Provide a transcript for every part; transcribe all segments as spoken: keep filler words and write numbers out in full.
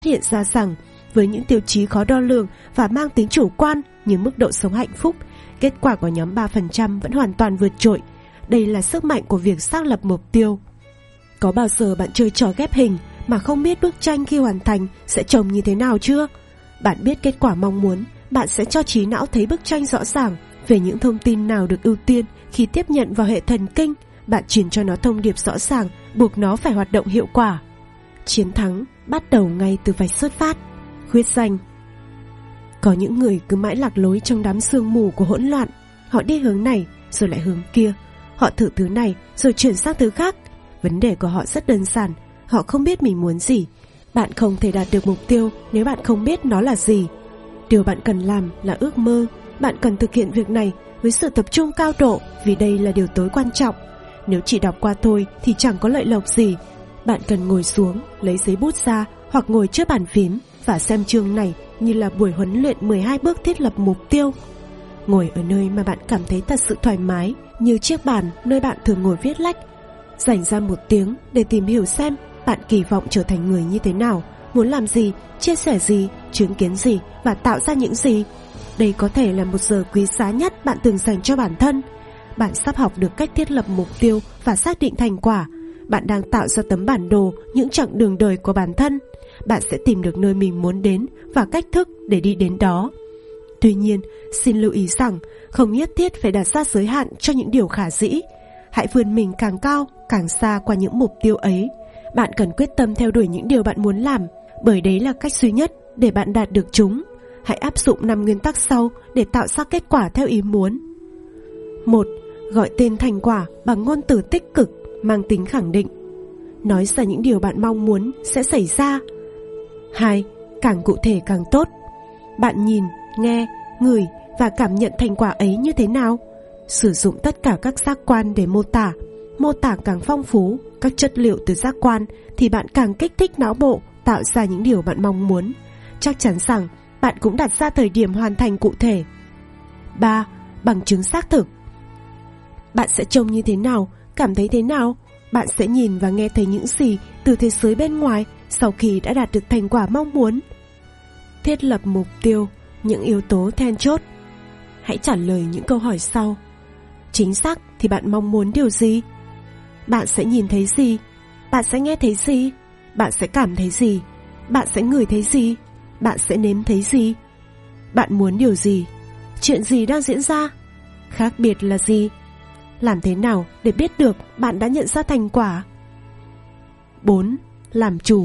hiện ra rằng với những tiêu chí khó đo lường và mang tính chủ quan như mức độ sống hạnh phúc, kết quả của nhóm ba phần trăm vẫn hoàn toàn vượt trội. Đây là sức mạnh của việc xác lập mục tiêu. Có bao giờ bạn chơi trò ghép hình mà không biết bức tranh khi hoàn thành sẽ trông như thế nào chưa? Bạn biết kết quả mong muốn, bạn sẽ cho trí não thấy bức tranh rõ ràng về những thông tin nào được ưu tiên khi tiếp nhận vào hệ thần kinh. Bạn truyền cho nó thông điệp rõ ràng, buộc nó phải hoạt động hiệu quả. Chiến thắng bắt đầu ngay từ vạch xuất phát. Khuyết danh. Có những người cứ mãi lạc lối trong đám sương mù của hỗn loạn. Họ đi hướng này rồi lại hướng kia. Họ thử thứ này rồi chuyển sang thứ khác. Vấn đề của họ rất đơn giản. Họ không biết mình muốn gì. Bạn không thể đạt được mục tiêu nếu bạn không biết nó là gì. Điều bạn cần làm là ước mơ. Bạn cần thực hiện việc này với sự tập trung cao độ, vì đây là điều tối quan trọng. Nếu chỉ đọc qua thôi thì chẳng có lợi lộc gì. Bạn cần ngồi xuống, lấy giấy bút ra hoặc ngồi trước bàn phím và xem chương này như là buổi huấn luyện mười hai bước thiết lập mục tiêu. Ngồi ở nơi mà bạn cảm thấy thật sự thoải mái, như chiếc bàn nơi bạn thường ngồi viết lách. Dành ra một tiếng để tìm hiểu xem bạn kỳ vọng trở thành người như thế nào, muốn làm gì, chia sẻ gì, chứng kiến gì và tạo ra những gì. Đây có thể là một giờ quý giá nhất bạn từng dành cho bản thân. Bạn sắp học được cách thiết lập mục tiêu và xác định thành quả. Bạn đang tạo ra tấm bản đồ những chặng đường đời của bản thân. Bạn sẽ tìm được nơi mình muốn đến và cách thức để đi đến đó. Tuy nhiên, xin lưu ý rằng không nhất thiết phải đặt ra giới hạn cho những điều khả dĩ. Hãy vươn mình càng cao, càng xa qua những mục tiêu ấy. Bạn cần quyết tâm theo đuổi những điều bạn muốn làm, bởi đấy là cách duy nhất để bạn đạt được chúng. Hãy áp dụng năm nguyên tắc sau để tạo ra kết quả theo ý muốn. một. Gọi tên thành quả bằng ngôn từ tích cực, mang tính khẳng định. Nói ra những điều bạn mong muốn sẽ xảy ra. hai. Càng cụ thể càng tốt. Bạn nhìn, nghe, ngửi và cảm nhận thành quả ấy như thế nào? Sử dụng tất cả các giác quan để mô tả. Mô tả càng phong phú các chất liệu từ giác quan thì bạn càng kích thích não bộ tạo ra những điều bạn mong muốn. Chắc chắn rằng bạn cũng đặt ra thời điểm hoàn thành cụ thể. ba. Bằng chứng xác thực. Bạn sẽ trông như thế nào, cảm thấy thế nào? Bạn sẽ nhìn và nghe thấy những gì từ thế giới bên ngoài sau khi đã đạt được thành quả mong muốn. Thiết lập mục tiêu, những yếu tố then chốt. Hãy trả lời những câu hỏi sau. Chính xác thì bạn mong muốn điều gì? Bạn sẽ nhìn thấy gì? Bạn sẽ nghe thấy gì? Bạn sẽ cảm thấy gì? Bạn sẽ ngửi thấy gì? Bạn sẽ nếm thấy gì? Bạn muốn điều gì? Chuyện gì đang diễn ra? Khác biệt là gì? Làm thế nào để biết được bạn đã nhận ra thành quả? bốn. Làm chủ.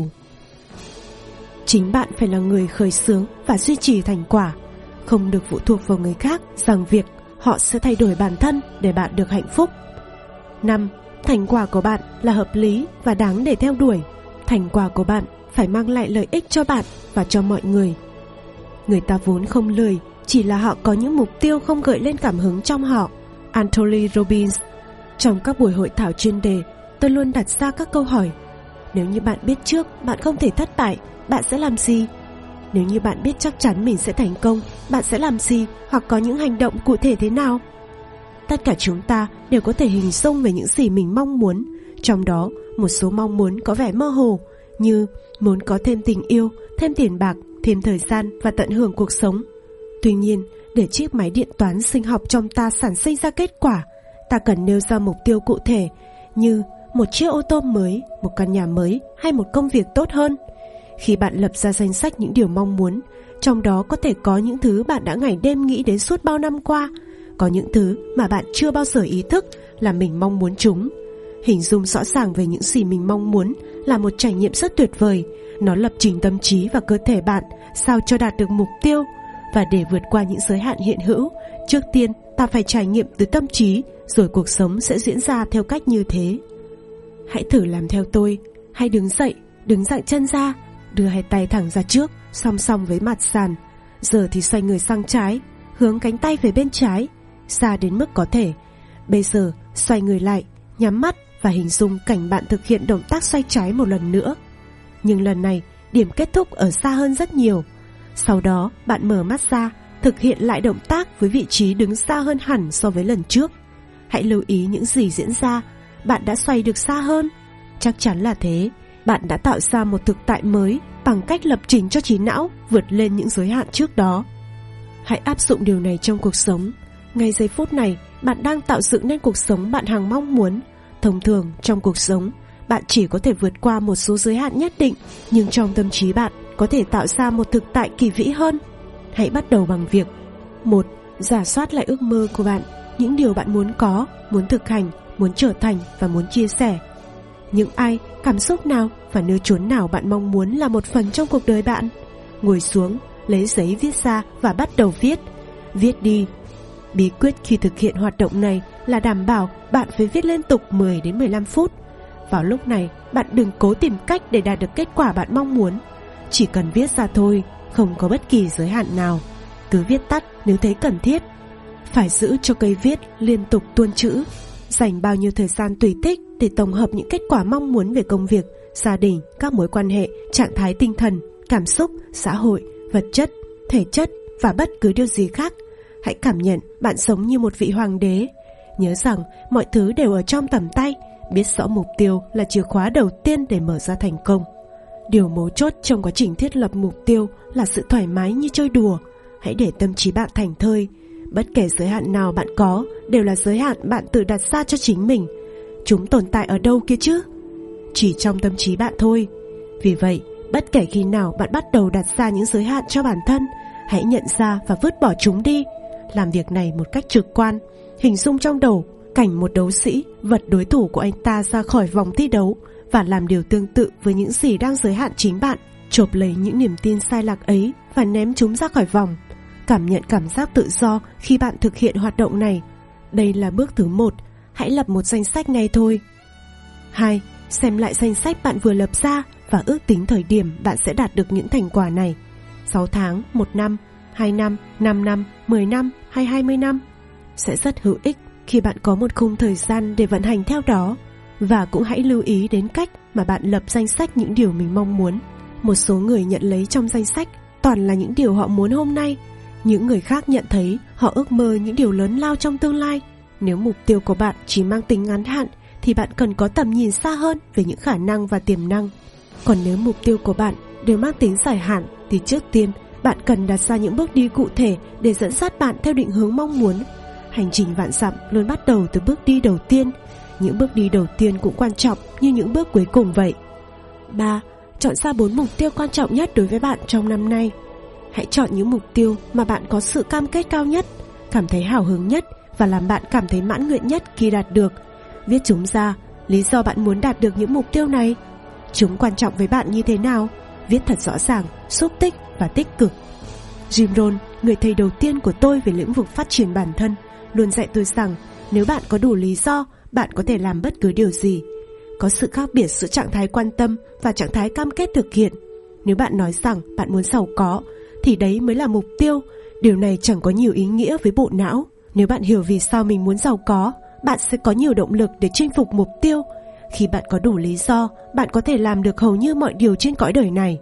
Chính bạn phải là người khởi xướng và duy trì thành quả, không được phụ thuộc vào người khác rằng việc họ sẽ thay đổi bản thân để bạn được hạnh phúc. năm. Thành quả của bạn là hợp lý và đáng để theo đuổi. Thành quả của bạn phải mang lại lợi ích cho bạn và cho mọi người. Người ta vốn không lười, chỉ là họ có những mục tiêu không gợi lên cảm hứng trong họ. Anthony Robbins. Trong các buổi hội thảo chuyên đề, tôi luôn đặt ra các câu hỏi. Nếu như bạn biết trước bạn không thể thất bại, bạn sẽ làm gì? Nếu như bạn biết chắc chắn mình sẽ thành công, bạn sẽ làm gì hoặc có những hành động cụ thể thế nào? Tất cả chúng ta đều có thể hình dung về những gì mình mong muốn. Trong đó, một số mong muốn có vẻ mơ hồ, như muốn có thêm tình yêu, thêm tiền bạc, thêm thời gian và tận hưởng cuộc sống. Tuy nhiên, để chiếc máy điện toán sinh học trong ta sản sinh ra kết quả, ta cần nêu ra mục tiêu cụ thể như một chiếc ô tô mới, một căn nhà mới hay một công việc tốt hơn. Khi bạn lập ra danh sách những điều mong muốn, trong đó có thể có những thứ bạn đã ngày đêm nghĩ đến suốt bao năm qua, có những thứ mà bạn chưa bao giờ ý thức là mình mong muốn chúng. Hình dung rõ ràng về những gì mình mong muốn là một trải nghiệm rất tuyệt vời. Nó lập trình tâm trí và cơ thể bạn sao cho đạt được mục tiêu. Và để vượt qua những giới hạn hiện hữu, trước tiên ta phải trải nghiệm từ tâm trí, rồi cuộc sống sẽ diễn ra theo cách như thế. Hãy thử làm theo tôi. Hãy đứng dậy, đứng dạng chân ra, đưa hai tay thẳng ra trước, song song với mặt sàn. Giờ thì xoay người sang trái, hướng cánh tay về bên trái, xa đến mức có thể. Bây giờ xoay người lại, nhắm mắt và hình dung cảnh bạn thực hiện động tác xoay trái một lần nữa. Nhưng lần này, điểm kết thúc ở xa hơn rất nhiều. Sau đó, bạn mở mắt ra, thực hiện lại động tác với vị trí đứng xa hơn hẳn so với lần trước. Hãy lưu ý những gì diễn ra. Bạn đã xoay được xa hơn. Chắc chắn là thế. Bạn đã tạo ra một thực tại mới, bằng cách lập trình cho trí não vượt lên những giới hạn trước đó. Hãy áp dụng điều này trong cuộc sống. Ngay giây phút này, bạn đang tạo dựng nên cuộc sống bạn hằng mong muốn. Thông thường, trong cuộc sống, bạn chỉ có thể vượt qua một số giới hạn nhất định, nhưng trong tâm trí bạn có thể tạo ra một thực tại kỳ vĩ hơn. Hãy bắt đầu bằng việc: một. Rà soát lại ước mơ của bạn, những điều bạn muốn có, muốn thực hành, muốn trở thành và muốn chia sẻ. Những ai, cảm xúc nào và nơi chốn nào bạn mong muốn là một phần trong cuộc đời bạn. Ngồi xuống, lấy giấy viết ra và bắt đầu viết. Viết đi. Bí quyết khi thực hiện hoạt động này là đảm bảo bạn phải viết liên tục mười đến mười lăm phút. Vào lúc này, bạn đừng cố tìm cách để đạt được kết quả bạn mong muốn. Chỉ cần viết ra thôi, không có bất kỳ giới hạn nào. Cứ viết tắt nếu thấy cần thiết. Phải giữ cho cây viết liên tục tuôn chữ. Dành bao nhiêu thời gian tùy thích để tổng hợp những kết quả mong muốn về công việc, gia đình, các mối quan hệ, trạng thái tinh thần, cảm xúc, xã hội, vật chất, thể chất và bất cứ điều gì khác. Hãy cảm nhận bạn sống như một vị hoàng đế. Nhớ rằng mọi thứ đều ở trong tầm tay. Biết rõ mục tiêu là chìa khóa đầu tiên để mở ra thành công. Điều mấu chốt trong quá trình thiết lập mục tiêu là sự thoải mái như chơi đùa. Hãy để tâm trí bạn thảnh thơi. Bất kể giới hạn nào bạn có đều là giới hạn bạn tự đặt ra cho chính mình. Chúng tồn tại ở đâu kia chứ? Chỉ trong tâm trí bạn thôi. Vì vậy, bất kể khi nào bạn bắt đầu đặt ra những giới hạn cho bản thân, hãy nhận ra và vứt bỏ chúng đi. Làm việc này một cách trực quan. Hình dung trong đầu cảnh một đấu sĩ vật đối thủ của anh ta ra khỏi vòng thi đấu và làm điều tương tự với những gì đang giới hạn chính bạn. Chộp lấy những niềm tin sai lạc ấy và ném chúng ra khỏi vòng. Cảm nhận cảm giác tự do khi bạn thực hiện hoạt động này. Đây là bước thứ một. Hãy lập một danh sách ngay thôi. Hai. Xem lại danh sách bạn vừa lập ra và ước tính thời điểm bạn sẽ đạt được những thành quả này. sáu tháng, một năm, hai năm, năm năm, mười năm hay hai mươi năm. Sẽ rất hữu ích khi bạn có một khung thời gian để vận hành theo đó. Và cũng hãy lưu ý đến cách mà bạn lập danh sách những điều mình mong muốn. Một số người nhận lấy trong danh sách toàn là những điều họ muốn hôm nay. Những người khác nhận thấy họ ước mơ những điều lớn lao trong tương lai. Nếu mục tiêu của bạn chỉ mang tính ngắn hạn thì bạn cần có tầm nhìn xa hơn về những khả năng và tiềm năng. Còn nếu mục tiêu của bạn đều mang tính dài hạn thì trước tiên bạn cần đặt ra những bước đi cụ thể để dẫn dắt bạn theo định hướng mong muốn. Hành trình vạn dặm luôn bắt đầu từ bước đi đầu tiên. Những bước đi đầu tiên cũng quan trọng như những bước cuối cùng vậy. Ba. Chọn ra bốn mục tiêu quan trọng nhất đối với bạn trong năm nay. Hãy chọn những mục tiêu mà bạn có sự cam kết cao nhất, cảm thấy hào hứng nhất và làm bạn cảm thấy mãn nguyện nhất khi đạt được. Viết chúng ra, lý do bạn muốn đạt được những mục tiêu này. Chúng quan trọng với bạn như thế nào? Viết thật rõ ràng, xúc tích và tích cực. Jim Rohn, người thầy đầu tiên của tôi về lĩnh vực phát triển bản thân, luôn dạy tôi rằng nếu bạn có đủ lý do, bạn có thể làm bất cứ điều gì. Có sự khác biệt giữa trạng thái quan tâm và trạng thái cam kết thực hiện. Nếu bạn nói rằng bạn muốn giàu có, thì đấy mới là mục tiêu. Điều này chẳng có nhiều ý nghĩa với bộ não. Nếu bạn hiểu vì sao mình muốn giàu có, bạn sẽ có nhiều động lực để chinh phục mục tiêu. Khi bạn có đủ lý do, bạn có thể làm được hầu như mọi điều trên cõi đời này.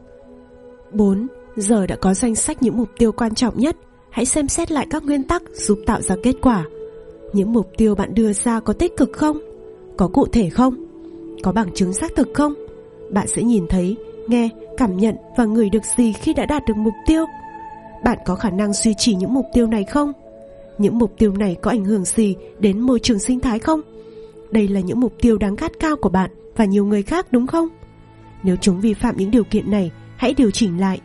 Bốn. Giờ đã có danh sách những mục tiêu quan trọng nhất. Hãy xem xét lại các nguyên tắc giúp tạo ra kết quả. Những mục tiêu bạn đưa ra có tích cực không? Có cụ thể không? Có bằng chứng xác thực không? Bạn sẽ nhìn thấy, nghe, cảm nhận và ngửi được gì khi đã đạt được mục tiêu? Bạn có khả năng duy trì những mục tiêu này không? Những mục tiêu này có ảnh hưởng gì đến môi trường sinh thái không? Đây là những mục tiêu đáng khát khao của bạn và nhiều người khác đúng không? Nếu chúng vi phạm những điều kiện này, hãy điều chỉnh lại.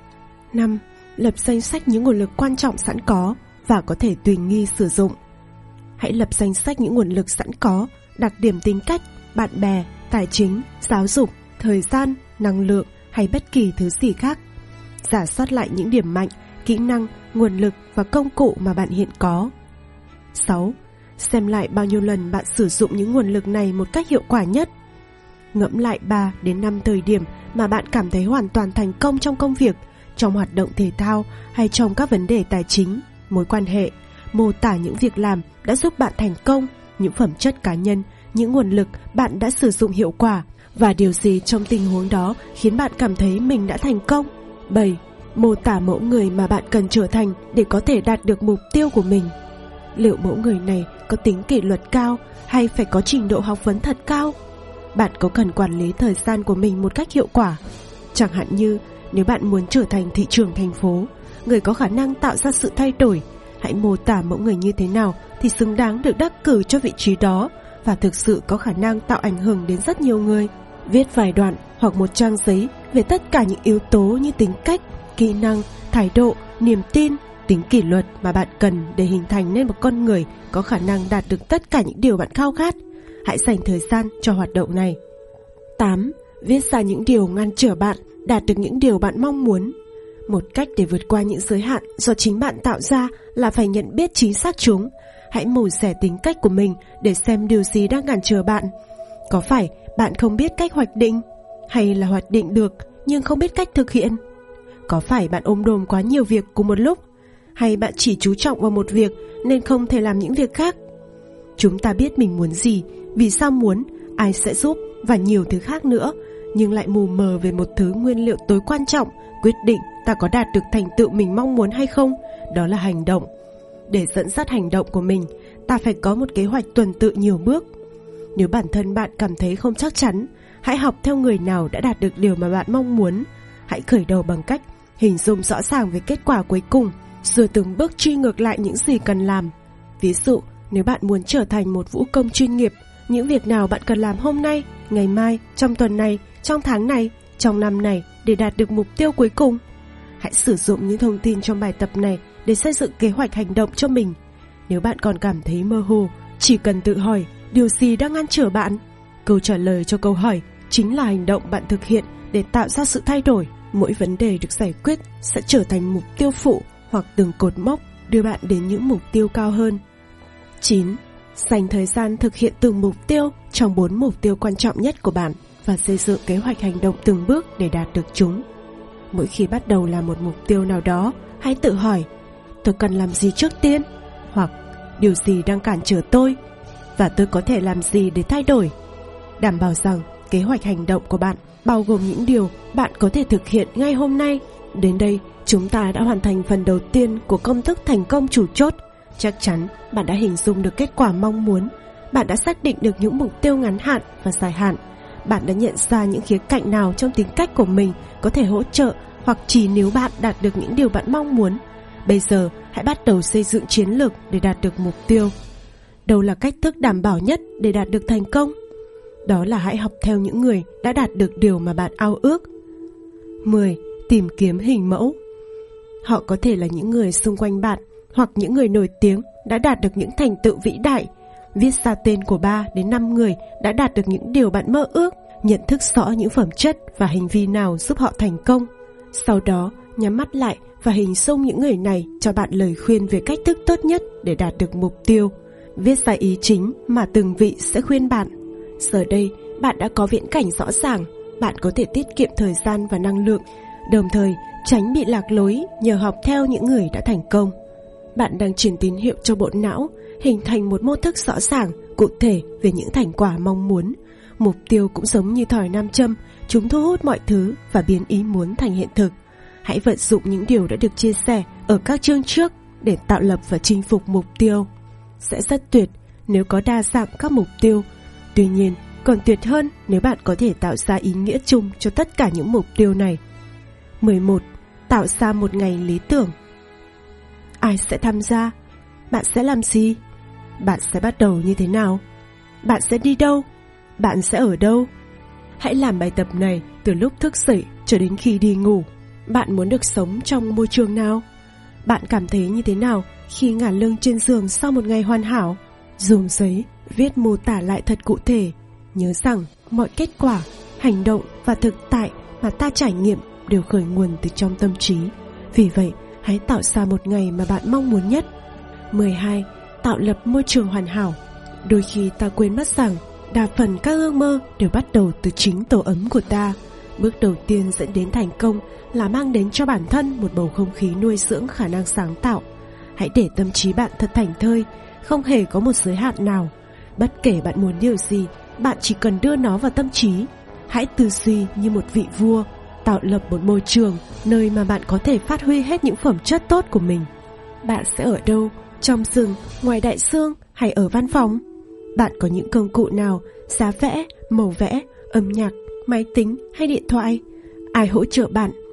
Năm. Lập danh sách những nguồn lực quan trọng sẵn có và có thể tùy nghi sử dụng. Hãy lập danh sách những nguồn lực sẵn có, đặc điểm tính cách, bạn bè, tài chính, giáo dục, thời gian, năng lượng hay bất kỳ thứ gì khác. Rà soát lại những điểm mạnh, kỹ năng, nguồn lực và công cụ mà bạn hiện có. Sáu. Xem lại bao nhiêu lần bạn sử dụng những nguồn lực này một cách hiệu quả nhất. Ngẫm lại ba đến năm thời điểm mà bạn cảm thấy hoàn toàn thành công trong công việc, trong hoạt động thể thao hay trong các vấn đề tài chính, mối quan hệ. Mô tả những việc làm đã giúp bạn thành công, những phẩm chất cá nhân, những nguồn lực bạn đã sử dụng hiệu quả và điều gì trong tình huống đó khiến bạn cảm thấy mình đã thành công. Bảy. Mô tả mẫu người mà bạn cần trở thành để có thể đạt được mục tiêu của mình. Liệu mẫu người này có tính kỷ luật cao hay phải có trình độ học vấn thật cao? Bạn có cần quản lý thời gian của mình một cách hiệu quả? Chẳng hạn như Nếu bạn muốn trở thành thị trưởng thành phố, người có khả năng tạo ra sự thay đổi, hãy mô tả mẫu người như thế nào thì xứng đáng được đắc cử cho vị trí đó và thực sự có khả năng tạo ảnh hưởng đến rất nhiều người. Viết vài đoạn hoặc một trang giấy về tất cả những yếu tố như tính cách, kỹ năng, thái độ, niềm tin, tính kỷ luật mà bạn cần để hình thành nên một con người có khả năng đạt được tất cả những điều bạn khao khát. Hãy dành thời gian cho hoạt động này. tám. Viết ra những điều ngăn trở bạn đạt được những điều bạn mong muốn. Một cách để vượt qua những giới hạn do chính bạn tạo ra là phải nhận biết chính xác chúng. Hãy mổ xẻ tính cách của mình để xem điều gì đang cản trở bạn. Có phải bạn không biết cách hoạch định, hay là hoạch định được nhưng không biết cách thực hiện? Có phải bạn ôm đồm quá nhiều việc cùng một lúc, hay bạn chỉ chú trọng vào một việc nên không thể làm những việc khác? Chúng ta biết mình muốn gì, vì sao muốn, ai sẽ giúp và nhiều thứ khác nữa, nhưng lại mù mờ về một thứ nguyên liệu tối quan trọng quyết định ta có đạt được thành tựu mình mong muốn hay không, đó là hành động. Để dẫn dắt hành động của mình, ta phải có một kế hoạch tuần tự nhiều bước. Nếu bản thân bạn cảm thấy không chắc chắn, hãy học theo người nào đã đạt được điều mà bạn mong muốn. Hãy khởi đầu bằng cách hình dung rõ ràng về kết quả cuối cùng, rồi từng bước truy ngược lại những gì cần làm. Ví dụ, nếu bạn muốn trở thành một vũ công chuyên nghiệp, những việc nào bạn cần làm hôm nay, ngày mai, trong tuần này, trong tháng này, trong năm này để đạt được mục tiêu cuối cùng. Hãy sử dụng những thông tin trong bài tập này để xây dựng kế hoạch hành động cho mình. Nếu bạn còn cảm thấy mơ hồ, chỉ cần tự hỏi điều gì đang ngăn trở bạn. Câu trả lời cho câu hỏi chính là hành động bạn thực hiện để tạo ra sự thay đổi. Mỗi vấn đề được giải quyết sẽ trở thành mục tiêu phụ hoặc từng cột mốc đưa bạn đến những mục tiêu cao hơn. chín. Dành thời gian thực hiện từng mục tiêu trong bốn mục tiêu quan trọng nhất của bạn và xây dựng kế hoạch hành động từng bước để đạt được chúng. Mỗi khi bắt đầu làm một mục tiêu nào đó, hãy tự hỏi: tôi cần làm gì trước tiên? Hoặc điều gì đang cản trở tôi? Và tôi có thể làm gì để thay đổi? Đảm bảo rằng kế hoạch hành động của bạn bao gồm những điều bạn có thể thực hiện ngay hôm nay. Đến đây, chúng ta đã hoàn thành phần đầu tiên của công thức thành công chủ chốt. Chắc chắn bạn đã hình dung được kết quả mong muốn. Bạn đã xác định được những mục tiêu ngắn hạn và dài hạn. Bạn đã nhận ra những khía cạnh nào trong tính cách của mình có thể hỗ trợ hoặc chỉ nếu bạn đạt được những điều bạn mong muốn. Bây giờ, hãy bắt đầu xây dựng chiến lược để đạt được mục tiêu. Đâu là cách thức đảm bảo nhất để đạt được thành công? Đó là hãy học theo những người đã đạt được điều mà bạn ao ước. mười. Tìm kiếm hình mẫu. Họ có thể là những người xung quanh bạn hoặc những người nổi tiếng đã đạt được những thành tựu vĩ đại. Viết ra tên của ba đến năm người đã đạt được những điều bạn mơ ước, nhận thức rõ những phẩm chất và hành vi nào giúp họ thành công. Sau đó, nhắm mắt lại và hình dung những người này cho bạn lời khuyên về cách thức tốt nhất để đạt được mục tiêu. Viết ra ý chính mà từng vị sẽ khuyên bạn. Giờ đây, bạn đã có viễn cảnh rõ ràng, bạn có thể tiết kiệm thời gian và năng lượng, đồng thời tránh bị lạc lối nhờ học theo những người đã thành công. Bạn đang truyền tín hiệu cho bộ não, hình thành một mô thức rõ ràng, cụ thể về những thành quả mong muốn. Mục tiêu cũng giống như thỏi nam châm, chúng thu hút mọi thứ và biến ý muốn thành hiện thực. Hãy vận dụng những điều đã được chia sẻ ở các chương trước để tạo lập và chinh phục mục tiêu. Sẽ rất tuyệt nếu có đa dạng các mục tiêu. Tuy nhiên, còn tuyệt hơn nếu bạn có thể tạo ra ý nghĩa chung cho tất cả những mục tiêu này. mười một. Tạo ra một ngày lý tưởng. Ai sẽ tham gia? Bạn sẽ làm gì? Bạn sẽ bắt đầu như thế nào? Bạn sẽ đi đâu? Bạn sẽ ở đâu? Hãy làm bài tập này từ lúc thức dậy cho đến khi đi ngủ. Bạn muốn được sống trong môi trường nào? Bạn cảm thấy như thế nào khi ngả lưng trên giường sau một ngày hoàn hảo? Dùng giấy viết mô tả lại thật cụ thể. Nhớ rằng mọi kết quả, hành động và thực tại mà ta trải nghiệm đều khởi nguồn từ trong tâm trí. Vì vậy, hãy tạo ra một ngày mà bạn mong muốn nhất. mười hai. Tạo lập môi trường hoàn hảo. Đôi khi ta quên mất rằng đa phần các ước mơ đều bắt đầu từ chính tổ ấm của ta. Bước đầu tiên dẫn đến thành công là mang đến cho bản thân một bầu không khí nuôi dưỡng khả năng sáng tạo. Hãy để tâm trí bạn thật thảnh thơi, không hề có một giới hạn nào. Bất kể bạn muốn điều gì, bạn chỉ cần đưa nó vào tâm trí. Hãy tư duy như một vị vua, tạo lập một môi trường nơi mà bạn có thể phát huy hết những phẩm chất tốt của mình. Bạn sẽ ở đâu? Trong rừng, ngoài đại dương hay ở văn phòng? Bạn có những công cụ nào? Giá vẽ, màu vẽ, âm nhạc, máy tính hay điện thoại? Ai hỗ trợ bạn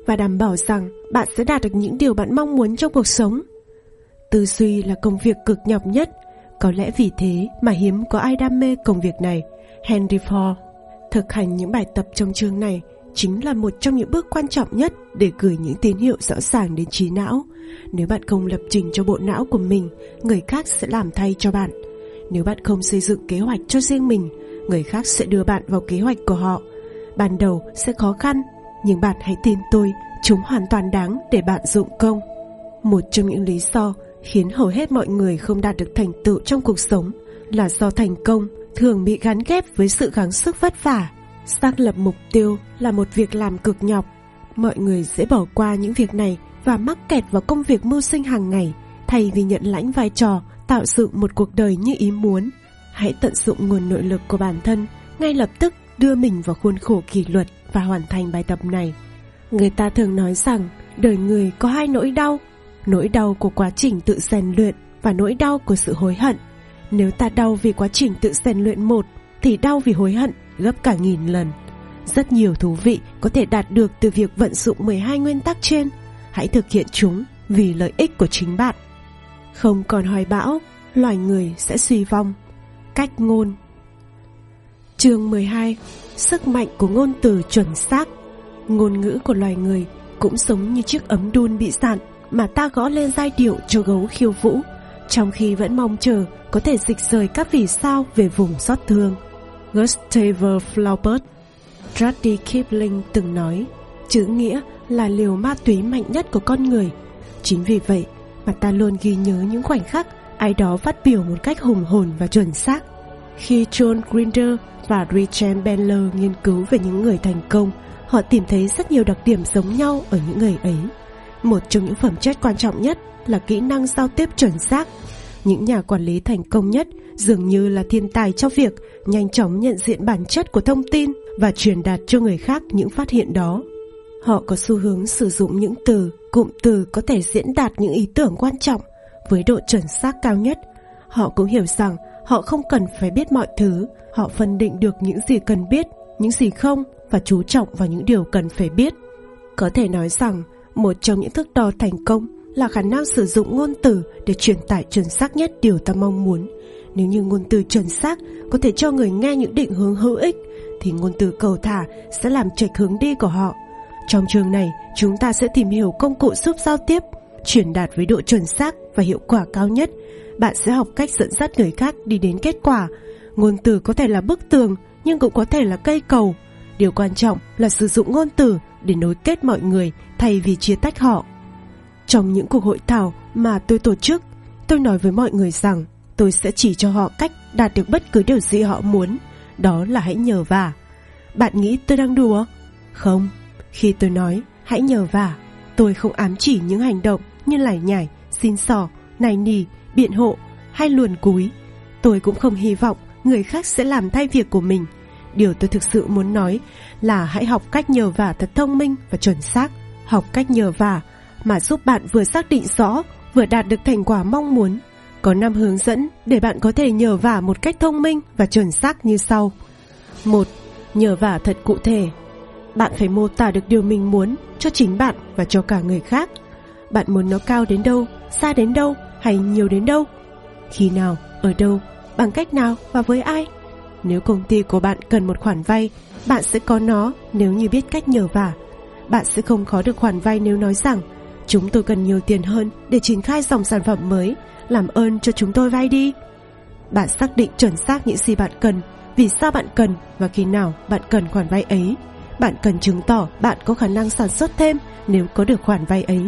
và đảm bảo rằng bạn sẽ đạt được những điều bạn mong muốn trong cuộc sống. Tư duy là công việc cực nhọc nhất, có lẽ vì thế mà hiếm có ai đam mê công việc này. Henry Ford. Thực hành những bài tập trong chương này chính là một trong những bước quan trọng nhất để gửi những tín hiệu rõ ràng đến trí não. Nếu bạn không lập trình cho bộ não của mình, người khác sẽ làm thay cho bạn. Nếu bạn không xây dựng kế hoạch cho riêng mình, người khác sẽ đưa bạn vào kế hoạch của họ. Ban đầu sẽ khó khăn, nhưng bạn hãy tin tôi, chúng hoàn toàn đáng để bạn dụng công. Một trong những lý do khiến hầu hết mọi người không đạt được thành tựu trong cuộc sống là do thành công thường bị gắn ghép với sự gắng sức vất vả. Xác lập mục tiêu là một việc làm cực nhọc. Mọi người dễ bỏ qua những việc này và mắc kẹt vào công việc mưu sinh hàng ngày, thay vì nhận lãnh vai trò tạo dựng một cuộc đời như ý muốn. Hãy tận dụng nguồn nội lực của bản thân, ngay lập tức đưa mình vào khuôn khổ kỷ luật và hoàn thành bài tập này. Người ta thường nói rằng đời người có hai nỗi đau, nỗi đau của quá trình tự rèn luyện và nỗi đau của sự hối hận. Nếu ta đau vì quá trình tự rèn luyện một, thì đau vì hối hận gấp cả nghìn lần. Rất nhiều thú vị có thể đạt được từ việc vận dụng mười hai nguyên tắc trên. Hãy thực hiện chúng vì lợi ích của chính bạn. Không còn hoài bão, loài người sẽ suy vong. Cách ngôn. Chương mười hai. Sức mạnh của ngôn từ chuẩn xác. Ngôn ngữ của loài người cũng giống như chiếc ấm đun bị dạn mà ta gõ lên giai điệu cho gấu khiêu vũ, trong khi vẫn mong chờ có thể dịch rời các vì sao về vùng xót thương. Gustavus Flaubert. Rudyard Kipling từng nói, chữ nghĩa là liều ma túy mạnh nhất của con người. Chính vì vậy mà ta luôn ghi nhớ những khoảnh khắc ai đó phát biểu một cách hùng hồn và chuẩn xác. Khi John Grinder và Richard Bandler nghiên cứu về những người thành công, họ tìm thấy rất nhiều đặc điểm giống nhau ở những người ấy. Một trong những phẩm chất quan trọng nhất là kỹ năng giao tiếp chuẩn xác. Những nhà quản lý thành công nhất dường như là thiên tài cho việc nhanh chóng nhận diện bản chất của thông tin và truyền đạt cho người khác những phát hiện đó. Họ có xu hướng sử dụng những từ, cụm từ có thể diễn đạt những ý tưởng quan trọng với độ chuẩn xác cao nhất. Họ cũng hiểu rằng họ không cần phải biết mọi thứ. Họ phân định được những gì cần biết, những gì không, và chú trọng vào những điều cần phải biết. Có thể nói rằng một trong những thước đo thành công là khả năng sử dụng ngôn từ để truyền tải chuẩn xác nhất điều ta mong muốn. Nếu như ngôn từ chuẩn xác có thể cho người nghe những định hướng hữu ích, thì ngôn từ cầu thả sẽ làm chệch hướng đi của họ. Trong chương này, chúng ta sẽ tìm hiểu công cụ giúp giao tiếp, truyền đạt với độ chuẩn xác và hiệu quả cao nhất. Bạn sẽ học cách dẫn dắt người khác đi đến kết quả. Ngôn từ có thể là bức tường, nhưng cũng có thể là cây cầu. Điều quan trọng là sử dụng ngôn từ để nối kết mọi người thay vì chia tách họ. Trong những cuộc hội thảo mà tôi tổ chức, tôi nói với mọi người rằng tôi sẽ chỉ cho họ cách đạt được bất cứ điều gì họ muốn. Đó là hãy nhờ vả. Bạn nghĩ tôi đang đùa? Không. Khi tôi nói hãy nhờ vả, tôi không ám chỉ những hành động như lải nhải, xin xỏ, nài nỉ, biện hộ hay luồn cúi. Tôi cũng không hy vọng người khác sẽ làm thay việc của mình. Điều tôi thực sự muốn nói là hãy học cách nhờ vả thật thông minh và chuẩn xác. Học cách nhờ vả mà giúp bạn vừa xác định rõ, vừa đạt được thành quả mong muốn. Có năm hướng dẫn để bạn có thể nhờ vả một cách thông minh và chuẩn xác như sau. Một. Nhờ vả thật cụ thể. Bạn phải mô tả được điều mình muốn cho chính bạn và cho cả người khác. Bạn muốn nó cao đến đâu, xa đến đâu hay nhiều đến đâu? Khi nào, ở đâu, bằng cách nào và với ai? Nếu công ty của bạn cần một khoản vay, bạn sẽ có nó nếu như biết cách nhờ vả. Bạn sẽ không khó được khoản vay nếu nói rằng chúng tôi cần nhiều tiền hơn để triển khai dòng sản phẩm mới, làm ơn cho chúng tôi vay đi. Bạn xác định chuẩn xác những gì bạn cần, vì sao bạn cần và khi nào bạn cần khoản vay ấy. Bạn cần chứng tỏ bạn có khả năng sản xuất thêm nếu có được khoản vay ấy.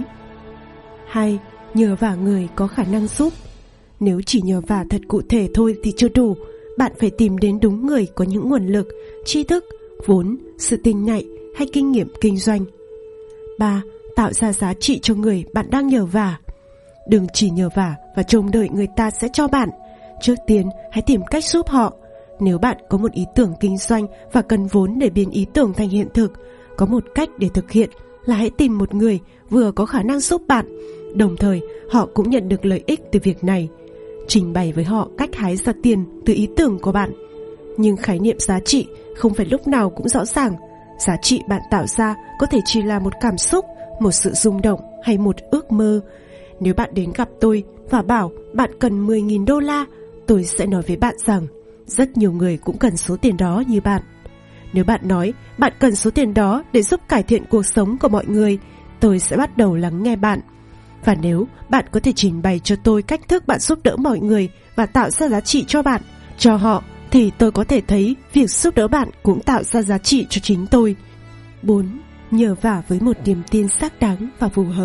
Hai. Nhờ vả người có khả năng giúp. Nếu chỉ nhờ vả thật cụ thể thôi thì chưa đủ. Bạn phải tìm đến đúng người có những nguồn lực, tri thức, vốn, sự tinh nhạy hay kinh nghiệm kinh doanh. Ba. Tạo ra giá trị cho người bạn đang nhờ vả. Đừng chỉ nhờ vả và trông đợi người ta sẽ cho bạn. Trước tiên, hãy tìm cách giúp họ. Nếu bạn có một ý tưởng kinh doanh và cần vốn để biến ý tưởng thành hiện thực, có một cách để thực hiện là hãy tìm một người vừa có khả năng giúp bạn, đồng thời họ cũng nhận được lợi ích từ việc này. Trình bày với họ cách hái ra tiền từ ý tưởng của bạn. Nhưng khái niệm giá trị không phải lúc nào cũng rõ ràng. Giá trị bạn tạo ra có thể chỉ là một cảm xúc một sự rung động hay một ước mơ. Nếu bạn đến gặp tôi và bảo bạn cần mười nghìn đô la, tôi sẽ nói với bạn rằng rất nhiều người cũng cần số tiền đó như bạn. Nếu bạn nói bạn cần số tiền đó để giúp cải thiện cuộc sống của mọi người, tôi sẽ bắt đầu lắng nghe bạn. Và nếu bạn có thể trình bày cho tôi cách thức bạn giúp đỡ mọi người và tạo ra giá trị cho bạn, cho họ, thì tôi có thể thấy việc giúp đỡ bạn cũng tạo ra giá trị cho chính tôi. bốn. Nhờ vả với một niềm tin xác đáng và phù hợp.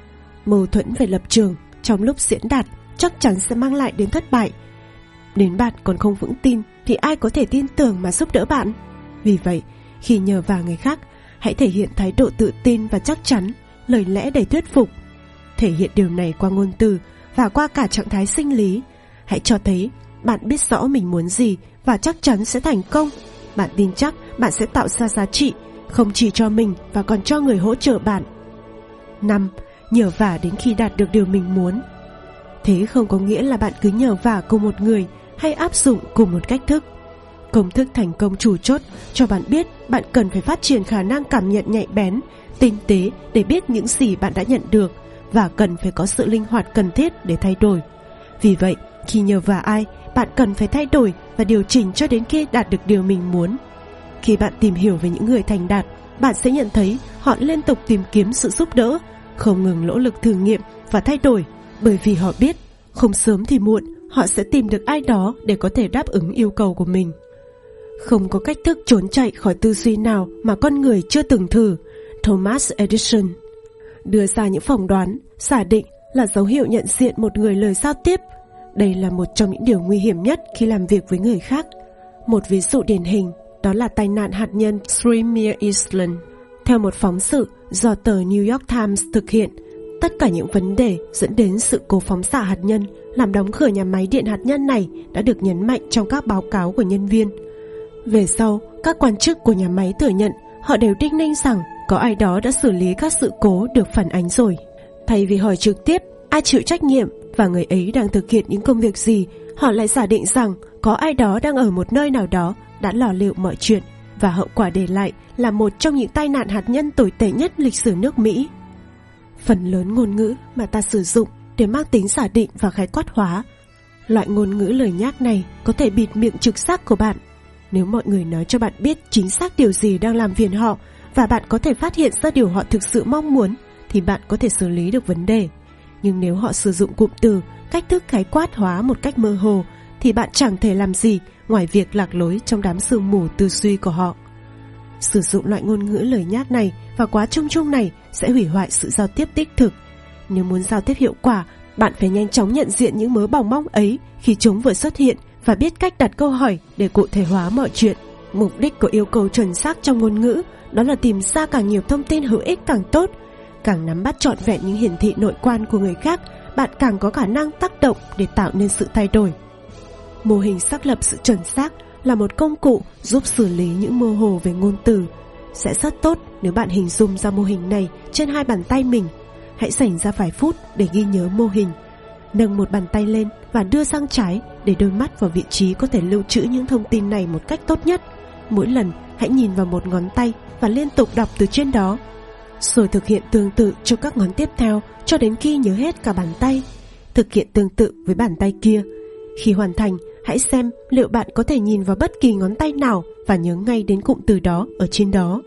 Mâu thuẫn về lập trường trong lúc diễn đạt chắc chắn sẽ mang lại đến thất bại. Đến bạn còn không vững tin thì ai có thể tin tưởng mà giúp đỡ bạn? Vì vậy, khi nhờ vả người khác, hãy thể hiện thái độ tự tin và chắc chắn, lời lẽ đầy thuyết phục. Thể hiện điều này qua ngôn từ và qua cả trạng thái sinh lý. Hãy cho thấy bạn biết rõ mình muốn gì và chắc chắn sẽ thành công. Bạn tin chắc bạn sẽ tạo ra giá trị, không chỉ cho mình và còn cho người hỗ trợ bạn. năm. Nhờ vả đến khi đạt được điều mình muốn. Thế không có nghĩa là bạn cứ nhờ vả cùng một người hay áp dụng cùng một cách thức. Công thức thành công chủ chốt cho bạn biết bạn cần phải phát triển khả năng cảm nhận nhạy bén, tinh tế để biết những gì bạn đã nhận được, và cần phải có sự linh hoạt cần thiết để thay đổi. Vì vậy, khi nhờ vả ai, bạn cần phải thay đổi và điều chỉnh cho đến khi đạt được điều mình muốn. Khi bạn tìm hiểu về những người thành đạt, bạn sẽ nhận thấy họ liên tục tìm kiếm sự giúp đỡ, không ngừng nỗ lực thử nghiệm và thay đổi, bởi vì họ biết không sớm thì muộn họ sẽ tìm được ai đó để có thể đáp ứng yêu cầu của mình. Không có cách thức trốn chạy khỏi tư duy nào mà con người chưa từng thử. Thomas Edison đưa ra những phỏng đoán, giả định là dấu hiệu nhận diện một người lời giao tiếp. Đây là một trong những điều nguy hiểm nhất khi làm việc với người khác. Một ví dụ điển hình đó là tai nạn hạt nhân Three Mile Island. Theo một phóng sự do tờ New York Times thực hiện, tất cả những vấn đề dẫn đến sự cố phóng xạ hạt nhân làm đóng cửa nhà máy điện hạt nhân này đã được nhấn mạnh trong các báo cáo của nhân viên. Về sau, các quan chức của nhà máy thừa nhận họ đều đinh ninh rằng có ai đó đã xử lý các sự cố được phản ánh rồi. Thay vì hỏi trực tiếp ai chịu trách nhiệm và người ấy đang thực hiện những công việc gì, họ lại giả định rằng có ai đó đang ở một nơi nào đó đã lò lựu mọi chuyện, và hậu quả để lại là một trong những tai nạn hạt nhân tồi tệ nhất lịch sử nước Mỹ. Phần lớn ngôn ngữ mà ta sử dụng để mang tính giả định và khái quát hóa. Loại ngôn ngữ lời nhác này có thể bịt miệng trực giác của bạn. Nếu mọi người nói cho bạn biết chính xác điều gì đang làm phiền họ và bạn có thể phát hiện ra điều họ thực sự mong muốn, thì bạn có thể xử lý được vấn đề. Nhưng nếu họ sử dụng cụm từ, cách thức khái quát hóa một cách mơ hồ, thì bạn chẳng thể làm gì ngoài việc lạc lối trong đám sương mù tư duy của họ. Sử dụng loại ngôn ngữ lời nhác này và quá chung chung này sẽ hủy hoại sự giao tiếp đích thực. Nếu muốn giao tiếp hiệu quả, bạn phải nhanh chóng nhận diện những mớ bòng mong ấy khi chúng vừa xuất hiện và biết cách đặt câu hỏi để cụ thể hóa mọi chuyện. Mục đích của yêu cầu chuẩn xác trong ngôn ngữ đó là tìm ra càng nhiều thông tin hữu ích càng tốt. Càng nắm bắt trọn vẹn những hiển thị nội quan của người khác, bạn càng có khả năng tác động để tạo nên sự thay đổi. Mô hình xác lập sự chuẩn xác là một công cụ giúp xử lý những mơ hồ về ngôn từ. Sẽ rất tốt nếu bạn hình dung ra mô hình này trên hai bàn tay mình. Hãy dành ra vài phút để ghi nhớ mô hình. Nâng một bàn tay lên và đưa sang trái để đôi mắt vào vị trí có thể lưu trữ những thông tin này một cách tốt nhất. Mỗi lần hãy nhìn vào một ngón tay và liên tục đọc từ trên đó, rồi thực hiện tương tự cho các ngón tiếp theo cho đến khi nhớ hết cả bàn tay. Thực hiện tương tự với bàn tay kia. Khi hoàn thành, hãy xem liệu bạn có thể nhìn vào bất kỳ ngón tay nào và nhớ ngay đến cụm từ đó ở trên đó.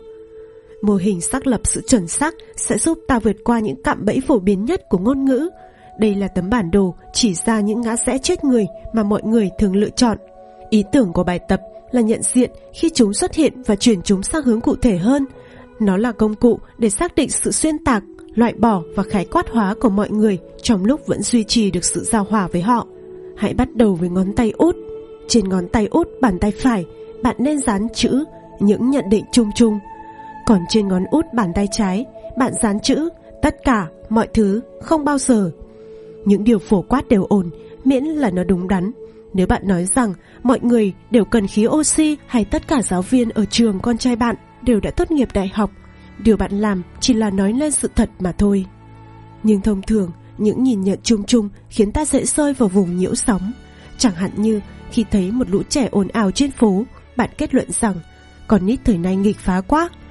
Mô hình xác lập sự chuẩn xác sẽ giúp ta vượt qua những cạm bẫy phổ biến nhất của ngôn ngữ. Đây là tấm bản đồ chỉ ra những ngã rẽ chết người mà mọi người thường lựa chọn. Ý tưởng của bài tập là nhận diện khi chúng xuất hiện và chuyển chúng sang hướng cụ thể hơn. Nó là công cụ để xác định sự xuyên tạc, loại bỏ và khái quát hóa của mọi người trong lúc vẫn duy trì được sự giao hòa với họ. Hãy bắt đầu với ngón tay út. Trên ngón tay út bàn tay phải, bạn nên dán chữ những nhận định chung chung. Còn trên ngón út bàn tay trái, bạn dán chữ tất cả, mọi thứ, không bao giờ. Những điều phổ quát đều ổn, miễn là nó đúng đắn. Nếu bạn nói rằng mọi người đều cần khí oxy hay tất cả giáo viên ở trường con trai bạn đều đã tốt nghiệp đại học, điều bạn làm chỉ là nói lên sự thật mà thôi. Nhưng thông thường, những nhìn nhận chung chung khiến ta dễ rơi vào vùng nhiễu sóng. Chẳng hạn như khi thấy một lũ trẻ ồn ào trên phố, bạn kết luận rằng con nít thời nay nghịch phá quá.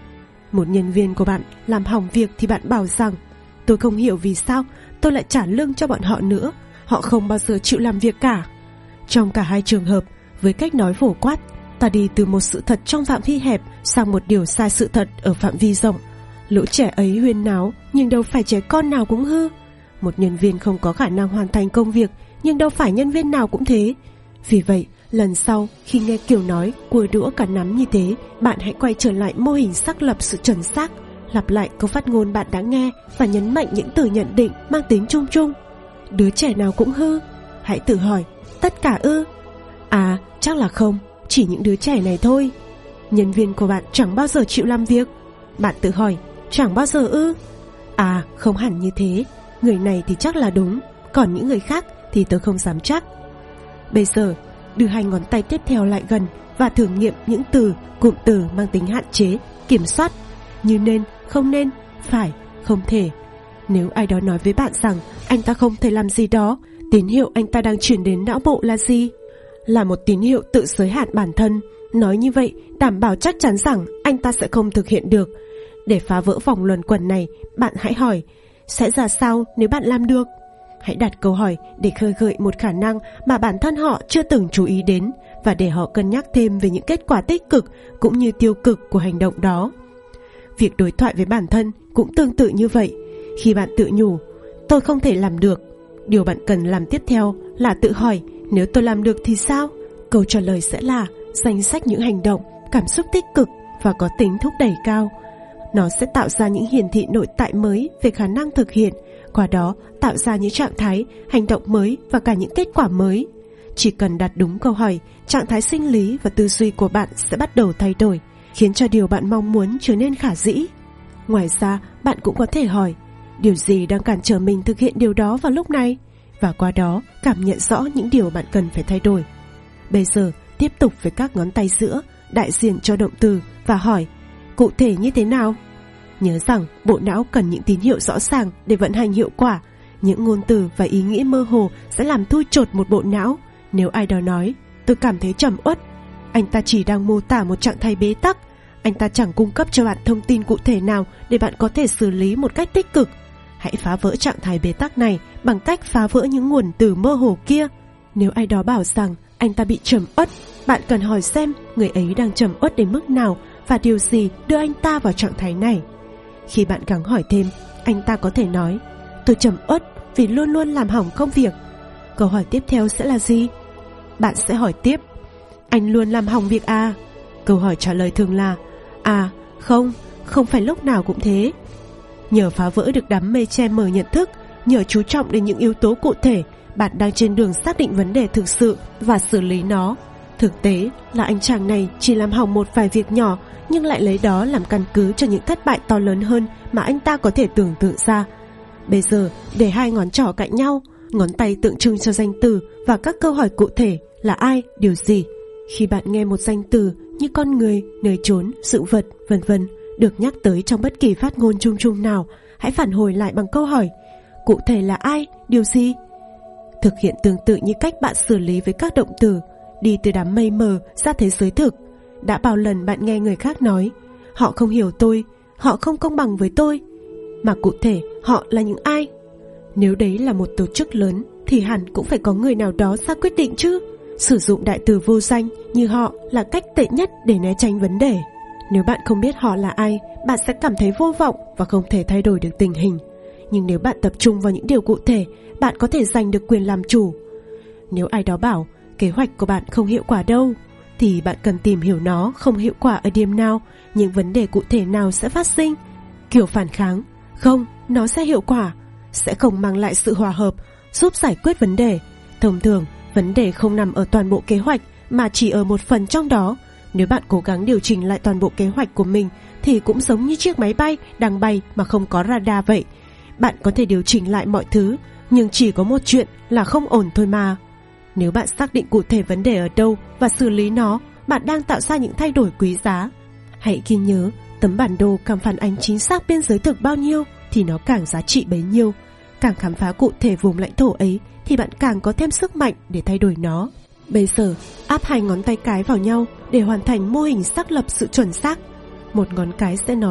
Một nhân viên của bạn làm hỏng việc thì bạn bảo rằng tôi không hiểu vì sao tôi lại trả lương cho bọn họ nữa, họ không bao giờ chịu làm việc cả. Trong cả hai trường hợp, với cách nói phổ quát, ta đi từ một sự thật trong phạm vi hẹp sang một điều sai sự thật ở phạm vi rộng. Lũ trẻ ấy huyên náo, nhưng đâu phải trẻ con nào cũng hư. Một nhân viên không có khả năng hoàn thành công việc, nhưng đâu phải nhân viên nào cũng thế. Vì vậy, lần sau khi nghe kiểu nói cua đũa cả nắm như thế, bạn hãy quay trở lại mô hình xác lập sự chuẩn xác, lặp lại câu phát ngôn bạn đã nghe và nhấn mạnh những từ nhận định mang tính chung chung. Đứa trẻ nào cũng hư. Hãy tự hỏi, tất cả ư? À, chắc là không, chỉ những đứa trẻ này thôi. Nhân viên của bạn chẳng bao giờ chịu làm việc. Bạn tự hỏi, chẳng bao giờ ư? À, không hẳn như thế, người này thì chắc là đúng, còn những người khác thì tôi không dám chắc. Bây giờ, đưa hai ngón tay tiếp theo lại gần và thử nghiệm những từ, cụm từ mang tính hạn chế, kiểm soát, như nên, không nên, phải, không thể. Nếu ai đó nói với bạn rằng anh ta không thể làm gì đó, tín hiệu anh ta đang chuyển đến não bộ là gì? Là một tín hiệu tự giới hạn bản thân. Nói như vậy đảm bảo chắc chắn rằng anh ta sẽ không thực hiện được. Để phá vỡ vòng luẩn quẩn này, bạn hãy hỏi, sẽ ra sao nếu bạn làm được? Hãy đặt câu hỏi để khơi gợi một khả năng mà bản thân họ chưa từng chú ý đến, và để họ cân nhắc thêm về những kết quả tích cực cũng như tiêu cực của hành động đó. Việc đối thoại với bản thân cũng tương tự như vậy. Khi bạn tự nhủ, tôi không thể làm được, điều bạn cần làm tiếp theo là tự hỏi, nếu tôi làm được thì sao? Câu trả lời sẽ là danh sách những hành động, cảm xúc tích cực và có tính thúc đẩy cao. Nó sẽ tạo ra những hiển thị nội tại mới về khả năng thực hiện, qua đó tạo ra những trạng thái, hành động mới và cả những kết quả mới. Chỉ cần đặt đúng câu hỏi, trạng thái sinh lý và tư duy của bạn sẽ bắt đầu thay đổi, khiến cho điều bạn mong muốn trở nên khả dĩ. Ngoài ra, bạn cũng có thể hỏi, điều gì đang cản trở mình thực hiện điều đó vào lúc này? Và qua đó, cảm nhận rõ những điều bạn cần phải thay đổi. Bây giờ, tiếp tục với các ngón tay giữa, đại diện cho động từ và hỏi, cụ thể như thế nào? Nhớ rằng, bộ não cần những tín hiệu rõ ràng để vận hành hiệu quả. Những ngôn từ và ý nghĩa mơ hồ sẽ làm thui chột một bộ não. Nếu ai đó nói, tôi cảm thấy trầm uất, anh ta chỉ đang mô tả một trạng thái bế tắc. Anh ta chẳng cung cấp cho bạn thông tin cụ thể nào để bạn có thể xử lý một cách tích cực. Hãy phá vỡ trạng thái bế tắc này bằng cách phá vỡ những nguồn từ mơ hồ kia. Nếu ai đó bảo rằng anh ta bị trầm uất, bạn cần hỏi xem người ấy đang trầm uất đến mức nào và điều gì đưa anh ta vào trạng thái này. Khi bạn gắng hỏi thêm, anh ta có thể nói, tôi trầm uất vì luôn luôn làm hỏng công việc. Câu hỏi tiếp theo sẽ là gì? Bạn sẽ hỏi tiếp, anh luôn làm hỏng việc à? Câu hỏi trả lời thường là, à, không, không phải lúc nào cũng thế. Nhờ phá vỡ được đám mây che mờ nhận thức, nhờ chú trọng đến những yếu tố cụ thể, bạn đang trên đường xác định vấn đề thực sự và xử lý nó. Thực tế là anh chàng này chỉ làm hỏng một vài việc nhỏ, nhưng lại lấy đó làm căn cứ cho những thất bại to lớn hơn mà anh ta có thể tưởng tượng ra. Bây giờ, để hai ngón trỏ cạnh nhau, ngón tay tượng trưng cho danh từ và các câu hỏi cụ thể là ai, điều gì. Khi bạn nghe một danh từ như con người, nơi chốn, sự vật, vân vân được nhắc tới trong bất kỳ phát ngôn chung chung nào, hãy phản hồi lại bằng câu hỏi, cụ thể là ai, điều gì. Thực hiện tương tự như cách bạn xử lý với các động từ, đi từ đám mây mờ ra thế giới thực. Đã bao lần bạn nghe người khác nói, họ không hiểu tôi, họ không công bằng với tôi, mà cụ thể họ là những ai? Nếu đấy là một tổ chức lớn thì hẳn cũng phải có người nào đó ra quyết định chứ. Sử dụng đại từ vô danh như họ là cách tệ nhất để né tránh vấn đề. Nếu bạn không biết họ là ai, bạn sẽ cảm thấy vô vọng và không thể thay đổi được tình hình. Nhưng nếu bạn tập trung vào những điều cụ thể, bạn có thể giành được quyền làm chủ. Nếu ai đó bảo kế hoạch của bạn không hiệu quả đâu, thì bạn cần tìm hiểu nó không hiệu quả ở điểm nào, những vấn đề cụ thể nào sẽ phát sinh. Kiểu phản kháng, không, nó sẽ hiệu quả, sẽ không mang lại sự hòa hợp, giúp giải quyết vấn đề. Thông thường, vấn đề không nằm ở toàn bộ kế hoạch mà chỉ ở một phần trong đó. Nếu bạn cố gắng điều chỉnh lại toàn bộ kế hoạch của mình thì cũng giống như chiếc máy bay đang bay mà không có radar vậy. Bạn có thể điều chỉnh lại mọi thứ, nhưng chỉ có một chuyện là không ổn thôi mà. Nếu bạn xác định cụ thể vấn đề ở đâu và xử lý nó, bạn đang tạo ra những thay đổi quý giá. Hãy ghi nhớ, tấm bản đồ càng phản ánh chính xác biên giới thực bao nhiêu thì nó càng giá trị bấy nhiêu. Càng khám phá cụ thể vùng lãnh thổ ấy thì bạn càng có thêm sức mạnh để thay đổi nó. Bây giờ, áp hai ngón tay cái vào nhau để hoàn thành mô hình xác lập sự chuẩn xác. Một ngón cái sẽ nói,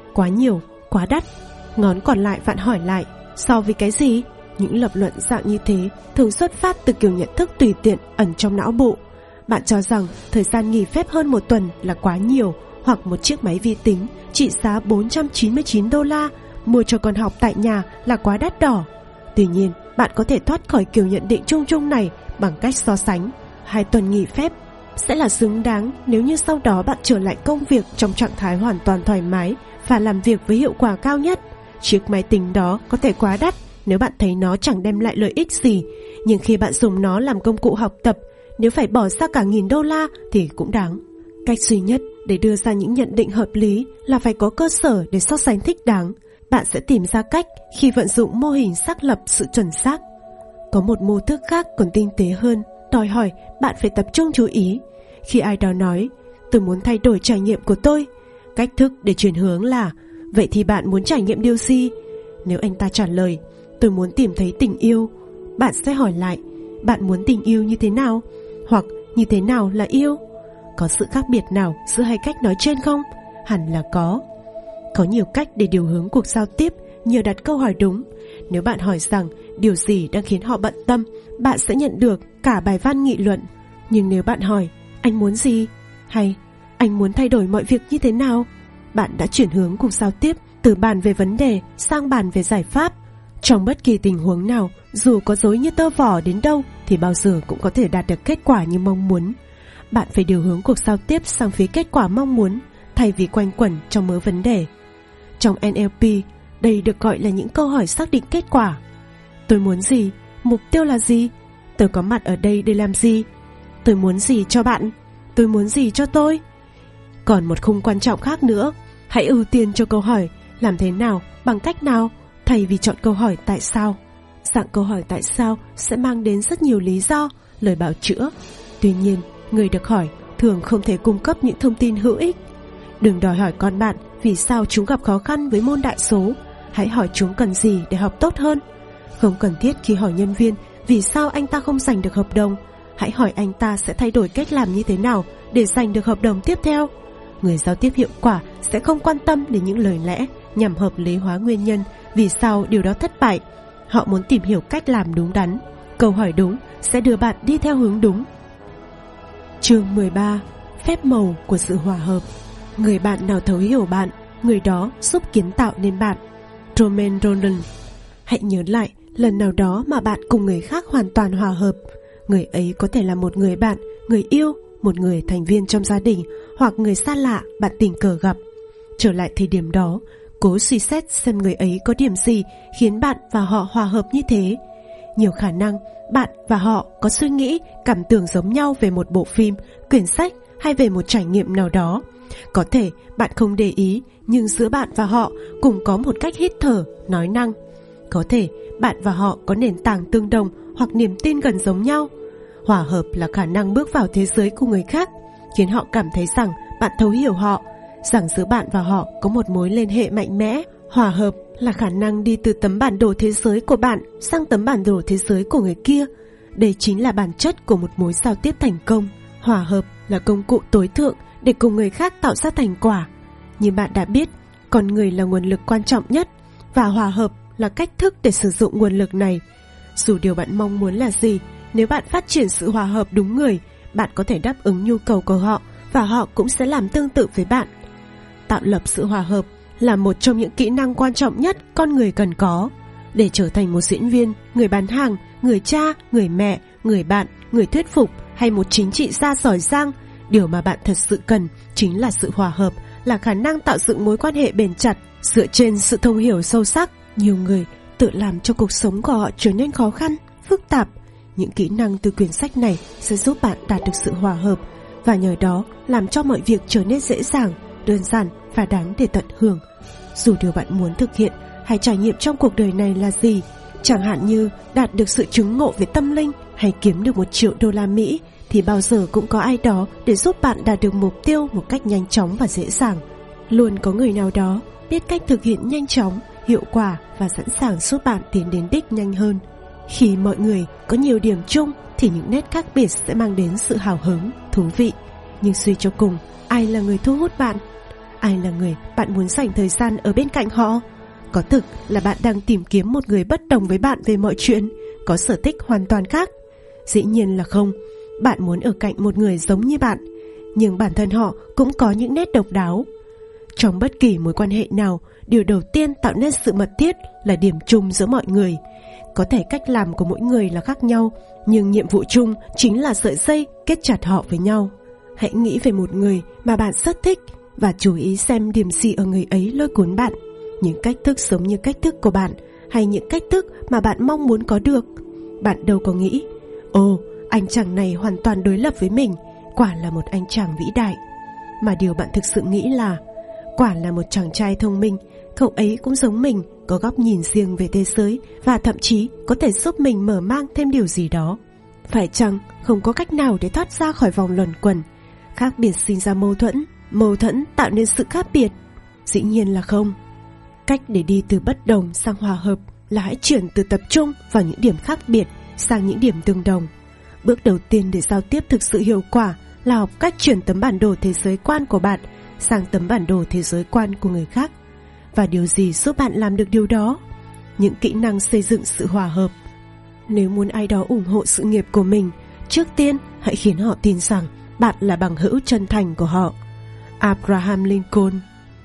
quá nhiều, quá đắt. Ngón còn lại vặn hỏi lại, so với cái gì? Những lập luận dạng như thế thường xuất phát từ kiểu nhận thức tùy tiện ẩn trong não bộ. Bạn cho rằng thời gian nghỉ phép hơn một tuần là quá nhiều, hoặc một chiếc máy vi tính trị giá bốn trăm chín mươi chín đô la mua cho con học tại nhà là quá đắt đỏ. Tuy nhiên, bạn có thể thoát khỏi kiểu nhận định chung chung này bằng cách so sánh. Hai tuần nghỉ phép sẽ là xứng đáng nếu như sau đó bạn trở lại công việc trong trạng thái hoàn toàn thoải mái và làm việc với hiệu quả cao nhất. Chiếc máy tính đó có thể quá đắt nếu bạn thấy nó chẳng đem lại lợi ích gì, nhưng khi bạn dùng nó làm công cụ học tập, nếu phải bỏ ra cả nghìn đô la thì cũng đáng. Cách duy nhất để đưa ra những nhận định hợp lý là phải có cơ sở để so sánh thích đáng. Bạn sẽ tìm ra cách khi vận dụng mô hình xác lập sự chuẩn xác. Có một mô thức khác còn tinh tế hơn, đòi hỏi bạn phải tập trung chú ý. Khi ai đó nói, tôi muốn thay đổi trải nghiệm của tôi, cách thức để chuyển hướng là, vậy thì bạn muốn trải nghiệm điều gì? Nếu anh ta trả lời, tôi muốn tìm thấy tình yêu, bạn sẽ hỏi lại, bạn muốn tình yêu như thế nào? Hoặc như thế nào là yêu? Có sự khác biệt nào giữa hai cách nói trên không? Hẳn là có. Có nhiều cách để điều hướng cuộc giao tiếp nhờ đặt câu hỏi đúng. Nếu bạn hỏi rằng điều gì đang khiến họ bận tâm, bạn sẽ nhận được cả bài văn nghị luận. Nhưng nếu bạn hỏi, anh muốn gì? Hay anh muốn thay đổi mọi việc như thế nào? Bạn đã chuyển hướng cuộc giao tiếp từ bàn về vấn đề sang bàn về giải pháp. Trong bất kỳ tình huống nào, dù có dối như tơ vò đến đâu thì bao giờ cũng có thể đạt được kết quả như mong muốn. Bạn phải điều hướng cuộc giao tiếp sang phía kết quả mong muốn, thay vì quanh quẩn trong mớ vấn đề. Trong en lờ pê, đây được gọi là những câu hỏi xác định kết quả. Tôi muốn gì? Mục tiêu là gì? Tôi có mặt ở đây để làm gì? Tôi muốn gì cho bạn? Tôi muốn gì cho tôi? Còn một khung quan trọng khác nữa, hãy ưu tiên cho câu hỏi làm thế nào, bằng cách nào, thay vì chọn câu hỏi tại sao. Dạng câu hỏi tại sao sẽ mang đến rất nhiều lý do, lời bào chữa. Tuy nhiên, người được hỏi thường không thể cung cấp những thông tin hữu ích. Đừng đòi hỏi con bạn vì sao chúng gặp khó khăn với môn đại số. Hãy hỏi chúng cần gì để học tốt hơn. Không cần thiết khi hỏi nhân viên vì sao anh ta không giành được hợp đồng. Hãy hỏi anh ta sẽ thay đổi cách làm như thế nào để giành được hợp đồng tiếp theo. Người giao tiếp hiệu quả sẽ không quan tâm đến những lời lẽ nhằm hợp lý hóa nguyên nhân vì sao điều đó thất bại. Họ muốn tìm hiểu cách làm đúng đắn. Câu hỏi đúng sẽ đưa bạn đi theo hướng đúng. Chương mười ba. Phép màu của sự hòa hợp. Người bạn nào thấu hiểu bạn, người đó giúp kiến tạo nên bạn. Romain Rolland. Hãy nhớ lại lần nào đó mà bạn cùng người khác hoàn toàn hòa hợp. Người ấy có thể là một người bạn, người yêu, một người thành viên trong gia đình, hoặc người xa lạ bạn tình cờ gặp. Trở lại thời điểm đó, cố suy xét xem người ấy có điểm gì khiến bạn và họ hòa hợp như thế. Nhiều khả năng bạn và họ có suy nghĩ, cảm tưởng giống nhau về một bộ phim, quyển sách hay về một trải nghiệm nào đó. Có thể bạn không để ý, nhưng giữa bạn và họ cùng có một cách hít thở, nói năng. Có thể bạn và họ có nền tảng tương đồng hoặc niềm tin gần giống nhau. Hòa hợp là khả năng bước vào thế giới của người khác, khiến họ cảm thấy rằng bạn thấu hiểu họ, rằng giữa bạn và họ có một mối liên hệ mạnh mẽ. Hòa hợp là khả năng đi từ tấm bản đồ thế giới của bạn sang tấm bản đồ thế giới của người kia. Đây chính là bản chất của một mối giao tiếp thành công. Hòa hợp là công cụ tối thượng để cùng người khác tạo ra thành quả. Như bạn đã biết, con người là nguồn lực quan trọng nhất, và hòa hợp là cách thức để sử dụng nguồn lực này. Dù điều bạn mong muốn là gì, nếu bạn phát triển sự hòa hợp đúng người, bạn có thể đáp ứng nhu cầu của họ, và họ cũng sẽ làm tương tự với bạn. Tạo lập sự hòa hợp là một trong những kỹ năng quan trọng nhất con người cần có. Để trở thành một diễn viên, người bán hàng, người cha, người mẹ, người bạn, người thuyết phục hay một chính trị gia giỏi giang, điều mà bạn thật sự cần chính là sự hòa hợp, là khả năng tạo dựng mối quan hệ bền chặt dựa trên sự thông hiểu sâu sắc. Nhiều người tự làm cho cuộc sống của họ trở nên khó khăn, phức tạp. Những kỹ năng từ quyển sách này sẽ giúp bạn đạt được sự hòa hợp, và nhờ đó làm cho mọi việc trở nên dễ dàng, đơn giản và đáng để tận hưởng. Dù điều bạn muốn thực hiện hay trải nghiệm trong cuộc đời này là gì, chẳng hạn như đạt được sự chứng ngộ về tâm linh hay kiếm được một triệu đô la Mỹ, thì bao giờ cũng có ai đó để giúp bạn đạt được mục tiêu một cách nhanh chóng và dễ dàng. Luôn có người nào đó biết cách thực hiện nhanh chóng, hiệu quả và sẵn sàng giúp bạn tiến đến đích nhanh hơn. Khi mọi người có nhiều điểm chung thì những nét khác biệt sẽ mang đến sự hào hứng, thú vị. Nhưng suy cho cùng, ai là người thu hút bạn? Ai là người bạn muốn dành thời gian ở bên cạnh họ? Có thực là bạn đang tìm kiếm một người bất đồng với bạn về mọi chuyện, có sở thích hoàn toàn khác? Dĩ nhiên là không. Bạn muốn ở cạnh một người giống như bạn, nhưng bản thân họ cũng có những nét độc đáo. Trong bất kỳ mối quan hệ nào, điều đầu tiên tạo nên sự mật thiết là điểm chung giữa mọi người. Có thể cách làm của mỗi người là khác nhau, nhưng nhiệm vụ chung chính là sợi dây kết chặt họ với nhau. Hãy nghĩ về một người mà bạn rất thích và chú ý xem điểm gì ở người ấy lôi cuốn bạn. Những cách thức giống như cách thức của bạn, hay những cách thức mà bạn mong muốn có được. Bạn đâu có nghĩ, ồ, anh chàng này hoàn toàn đối lập với mình, quả là một anh chàng vĩ đại. Mà điều bạn thực sự nghĩ là, quả là một chàng trai thông minh, cậu ấy cũng giống mình, có góc nhìn riêng về thế giới và thậm chí có thể giúp mình mở mang thêm điều gì đó. Phải chăng không có cách nào để thoát ra khỏi vòng luẩn quẩn? Khác biệt sinh ra mâu thuẫn, mâu thuẫn tạo nên sự khác biệt? Dĩ nhiên là không. Cách để đi từ bất đồng sang hòa hợp là hãy chuyển từ tập trung vào những điểm khác biệt sang những điểm tương đồng. Bước đầu tiên để giao tiếp thực sự hiệu quả là học cách chuyển tấm bản đồ thế giới quan của bạn sang tấm bản đồ thế giới quan của người khác. Và điều gì giúp bạn làm được điều đó? Những kỹ năng xây dựng sự hòa hợp. Nếu muốn ai đó ủng hộ sự nghiệp của mình, trước tiên hãy khiến họ tin rằng bạn là bằng hữu chân thành của họ. Abraham Lincoln.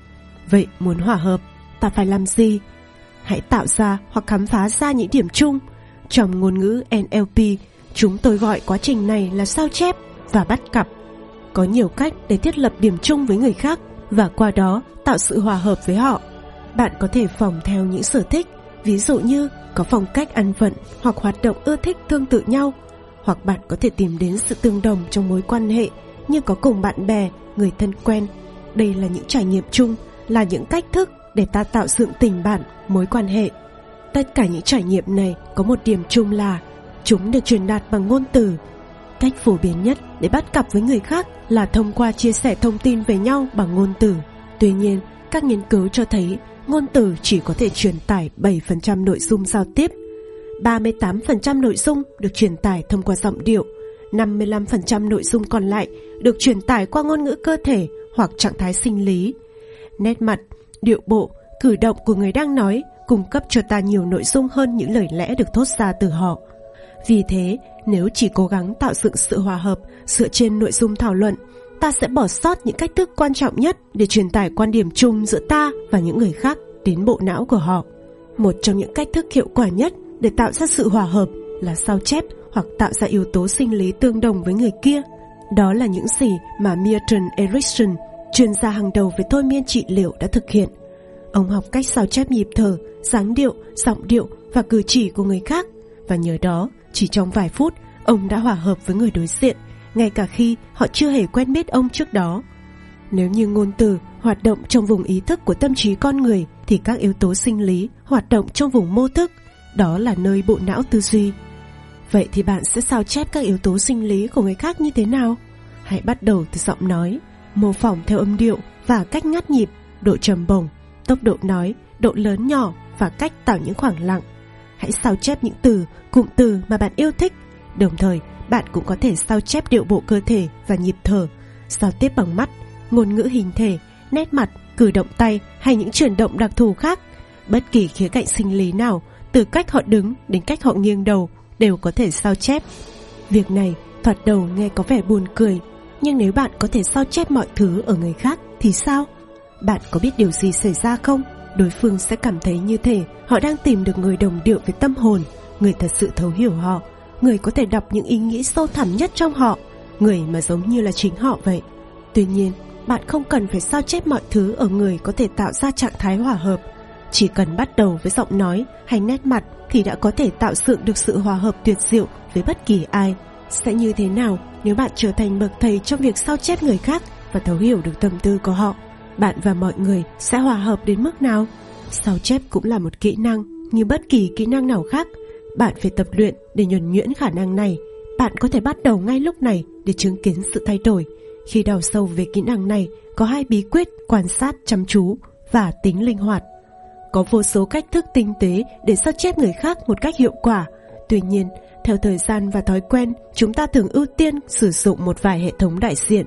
Vậy muốn hòa hợp, ta phải làm gì? Hãy tạo ra hoặc khám phá ra những điểm chung. Trong ngôn ngữ en lờ pê, chúng tôi gọi quá trình này là sao chép và bắt cặp. Có nhiều cách để thiết lập điểm chung với người khác và qua đó tạo sự hòa hợp với họ. Bạn có thể phỏng theo những sở thích, ví dụ như có phong cách ăn vận hoặc hoạt động ưa thích tương tự nhau. Hoặc bạn có thể tìm đến sự tương đồng trong mối quan hệ, như có cùng bạn bè, người thân quen. Đây là những trải nghiệm chung, là những cách thức để ta tạo dựng tình bạn, mối quan hệ. Tất cả những trải nghiệm này có một điểm chung là chúng được truyền đạt bằng ngôn từ. Cách phổ biến nhất để bắt cặp với người khác là thông qua chia sẻ thông tin về nhau bằng ngôn từ. Tuy nhiên, các nghiên cứu cho thấy ngôn từ chỉ có thể truyền tải bảy phần trăm nội dung giao tiếp. ba mươi tám phần trăm nội dung được truyền tải thông qua giọng điệu, năm mươi lăm phần trăm nội dung còn lại được truyền tải qua ngôn ngữ cơ thể hoặc trạng thái sinh lý. Nét mặt, điệu bộ, cử động của người đang nói cung cấp cho ta nhiều nội dung hơn những lời lẽ được thốt ra từ họ. Vì thế, nếu chỉ cố gắng tạo dựng sự hòa hợp dựa trên nội dung thảo luận, ta sẽ bỏ sót những cách thức quan trọng nhất để truyền tải quan điểm chung giữa ta và những người khác đến bộ não của họ. Một trong những cách thức hiệu quả nhất để tạo ra sự hòa hợp là sao chép hoặc tạo ra yếu tố sinh lý tương đồng với người kia. Đó là những gì mà Milton Erickson, chuyên gia hàng đầu về thôi miên trị liệu, đã thực hiện. Ông học cách sao chép nhịp thở, dáng điệu, giọng điệu và cử chỉ của người khác, và nhờ đó, chỉ trong vài phút, ông đã hòa hợp với người đối diện, ngay cả khi họ chưa hề quen biết ông trước đó. Nếu như ngôn từ hoạt động trong vùng ý thức của tâm trí con người, thì các yếu tố sinh lý hoạt động trong vùng mô thức, đó là nơi bộ não tư duy. Vậy thì bạn sẽ sao chép các yếu tố sinh lý của người khác như thế nào? Hãy bắt đầu từ giọng nói, mô phỏng theo âm điệu và cách ngắt nhịp, độ trầm bổng, tốc độ nói, độ lớn nhỏ và cách tạo những khoảng lặng. Hãy sao chép những từ, cụm từ mà bạn yêu thích. Đồng thời, bạn cũng có thể sao chép điệu bộ cơ thể và nhịp thở, giao tiếp bằng mắt, ngôn ngữ hình thể, nét mặt, cử động tay hay những chuyển động đặc thù khác. Bất kỳ khía cạnh sinh lý nào, từ cách họ đứng đến cách họ nghiêng đầu, đều có thể sao chép. Việc này thoạt đầu nghe có vẻ buồn cười, nhưng nếu bạn có thể sao chép mọi thứ ở người khác thì sao? Bạn có biết điều gì xảy ra không? Đối phương sẽ cảm thấy như thể họ đang tìm được người đồng điệu với tâm hồn, người thật sự thấu hiểu họ, người có thể đọc những ý nghĩ sâu thẳm nhất trong họ, người mà giống như là chính họ vậy. Tuy nhiên, bạn không cần phải sao chép mọi thứ ở người có thể tạo ra trạng thái hòa hợp. Chỉ cần bắt đầu với giọng nói hay nét mặt thì đã có thể tạo dựng được sự hòa hợp tuyệt diệu với bất kỳ ai. Sẽ như thế nào nếu bạn trở thành bậc thầy trong việc sao chép người khác và thấu hiểu được tâm tư của họ? Bạn và mọi người sẽ hòa hợp đến mức nào? Sao chép cũng là một kỹ năng như bất kỳ kỹ năng nào khác. Bạn phải tập luyện để nhuần nhuyễn khả năng này. Bạn có thể bắt đầu ngay lúc này để chứng kiến sự thay đổi. Khi đào sâu về kỹ năng này, có hai bí quyết: quan sát chăm chú và tính linh hoạt. Có vô số cách thức tinh tế để sao chép người khác một cách hiệu quả. Tuy nhiên, theo thời gian và thói quen, chúng ta thường ưu tiên sử dụng một vài hệ thống đại diện.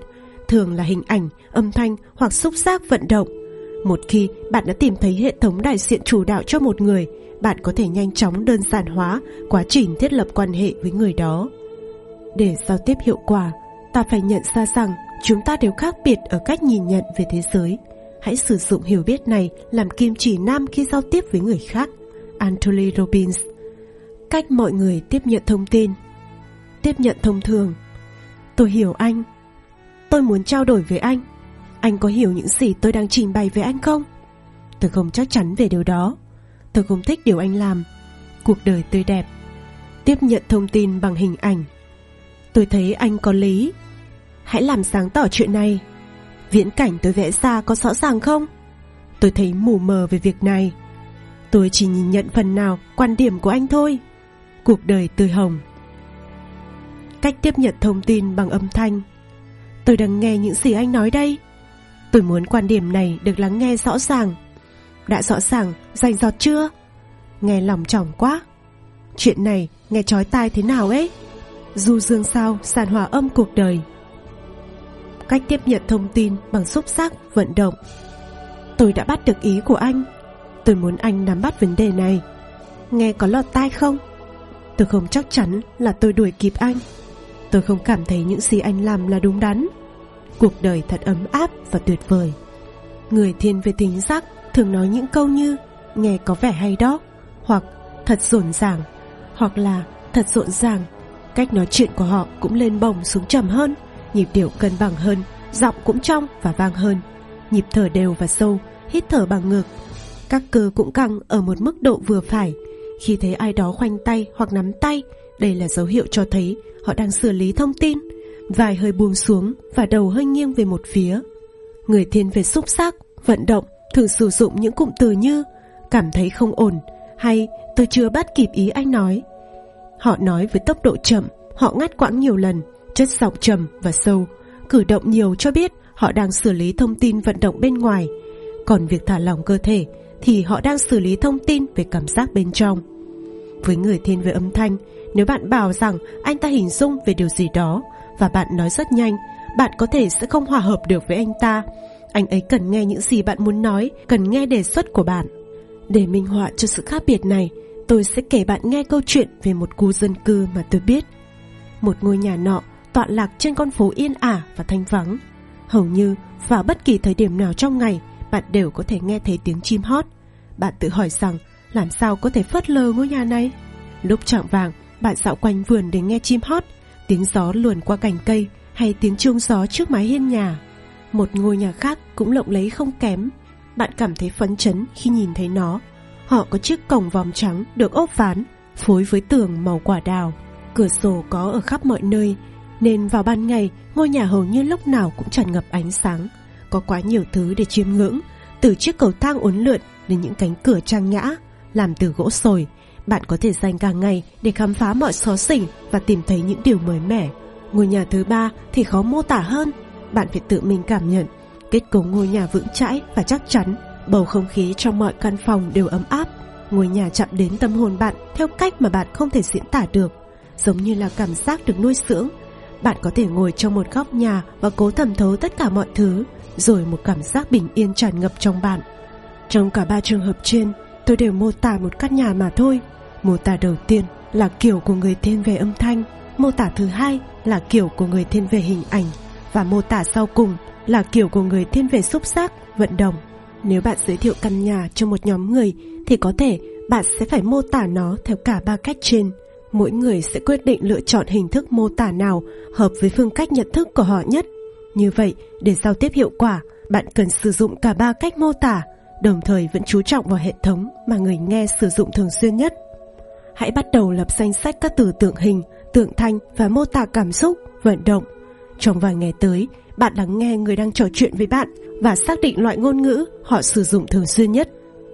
thường là hình ảnh, âm thanh hoặc xúc giác vận động. Một khi bạn đã tìm thấy hệ thống đại diện chủ đạo cho một người, bạn có thể nhanh chóng đơn giản hóa quá trình thiết lập quan hệ với người đó. Để giao tiếp hiệu quả, ta phải nhận ra rằng chúng ta đều khác biệt ở cách nhìn nhận về thế giới. Hãy sử dụng hiểu biết này làm kim chỉ nam khi giao tiếp với người khác. Anthony Robbins. Cách mọi người tiếp nhận thông tin. Tiếp nhận thông thường. Tôi hiểu anh. Tôi muốn trao đổi với anh. Anh có hiểu những gì tôi đang trình bày với anh không? Tôi không chắc chắn về điều đó. Tôi không thích điều anh làm. Cuộc đời tươi đẹp. Tiếp nhận thông tin bằng hình ảnh. Tôi thấy anh có lý. Hãy làm sáng tỏ chuyện này. Viễn cảnh tôi vẽ ra có rõ ràng không? Tôi thấy mù mờ về việc này. Tôi chỉ nhìn nhận phần nào quan điểm của anh thôi. Cuộc đời tươi hồng. Cách tiếp nhận thông tin bằng âm thanh. Tôi đang nghe những gì anh nói đây. Tôi muốn quan điểm này được lắng nghe rõ ràng. Đã rõ ràng, rành rọt chưa? Nghe lòng trỏng quá. Chuyện này nghe chói tai thế nào ấy? Du dương sao sàn hòa âm cuộc đời. Cách tiếp nhận thông tin bằng xúc giác vận động. Tôi đã bắt được ý của anh. Tôi muốn anh nắm bắt vấn đề này. Nghe có lọt tai không? Tôi không chắc chắn là tôi đuổi kịp anh. Tôi không cảm thấy những gì anh làm là đúng đắn. Cuộc đời thật ấm áp và tuyệt vời. Người thiên về thính giác thường nói những câu như nghe có vẻ hay đó, hoặc thật rộn ràng, hoặc là thật rộn ràng. Cách nói chuyện của họ cũng lên bổng xuống trầm hơn, nhịp điệu cân bằng hơn, giọng cũng trong và vang hơn, nhịp thở đều và sâu, hít thở bằng ngực. Các cơ cũng căng ở một mức độ vừa phải. Khi thấy ai đó khoanh tay hoặc nắm tay, đây là dấu hiệu cho thấy họ đang xử lý thông tin. Vai hơi buông xuống và đầu hơi nghiêng về một phía. Người thiên về xúc giác, vận động thường sử dụng những cụm từ như cảm thấy không ổn hay tôi chưa bắt kịp ý anh nói. Họ nói với tốc độ chậm, họ ngắt quãng nhiều lần, chất giọng trầm và sâu, cử động nhiều cho biết họ đang xử lý thông tin vận động bên ngoài. Còn việc thả lỏng cơ thể thì họ đang xử lý thông tin về cảm giác bên trong. Với người thiên về âm thanh, nếu bạn bảo rằng anh ta hình dung về điều gì đó và bạn nói rất nhanh, bạn có thể sẽ không hòa hợp được với anh ta. Anh ấy cần nghe những gì bạn muốn nói, cần nghe đề xuất của bạn. Để minh họa cho sự khác biệt này, tôi sẽ kể bạn nghe câu chuyện về một khu dân cư mà tôi biết. Một ngôi nhà nọ tọa lạc trên con phố yên ả và thanh vắng. Hầu như vào bất kỳ thời điểm nào trong ngày, bạn đều có thể nghe thấy tiếng chim hót. Bạn tự hỏi rằng làm sao có thể phớt lờ ngôi nhà này. Lúc chạng vạng, bạn dạo quanh vườn để nghe chim hót, tiếng gió luồn qua cành cây hay tiếng chuông gió trước mái hiên nhà. Một ngôi nhà khác cũng lộng lẫy không kém. Bạn cảm thấy phấn chấn khi nhìn thấy nó. Họ có chiếc cổng vòm trắng được ốp ván, phối với tường màu quả đào. Cửa sổ có ở khắp mọi nơi, nên vào ban ngày ngôi nhà hầu như lúc nào cũng tràn ngập ánh sáng. Có quá nhiều thứ để chiêm ngưỡng, từ chiếc cầu thang uốn lượn đến những cánh cửa trang nhã làm từ gỗ sồi. Bạn có thể dành cả ngày để khám phá mọi xó xỉnh và tìm thấy những điều mới mẻ. Ngôi nhà thứ ba thì khó mô tả hơn. Bạn phải tự mình cảm nhận. Kết cấu ngôi nhà vững chãi và chắc chắn. Bầu không khí trong mọi căn phòng đều ấm áp. Ngôi nhà chạm đến tâm hồn bạn theo cách mà bạn không thể diễn tả được, giống như là cảm giác được nuôi dưỡng. Bạn có thể ngồi trong một góc nhà và cố thẩm thấu tất cả mọi thứ, rồi một cảm giác bình yên tràn ngập trong bạn. Trong cả ba trường hợp trên, tôi đều mô tả một căn nhà mà thôi. Mô tả đầu tiên là kiểu của người thiên về âm thanh, mô tả thứ hai là kiểu của người thiên về hình ảnh, và mô tả sau cùng là kiểu của người thiên về xúc giác, vận động. Nếu bạn giới thiệu căn nhà cho một nhóm người thì có thể bạn sẽ phải mô tả nó theo cả ba cách trên. Mỗi người sẽ quyết định lựa chọn hình thức mô tả nào hợp với phương cách nhận thức của họ nhất. Như vậy, để giao tiếp hiệu quả, bạn cần sử dụng cả ba cách mô tả, đồng thời vẫn chú trọng vào hệ thống mà người nghe sử dụng thường xuyên nhất. Hãy bắt đầu lập danh sách các từ tượng hình, tượng thanh và mô tả cảm xúc, vận động. Trong vài ngày tới, bạn lắng nghe người đang trò chuyện với bạn và xác định loại ngôn ngữ họ sử dụng thường xuyên nhất.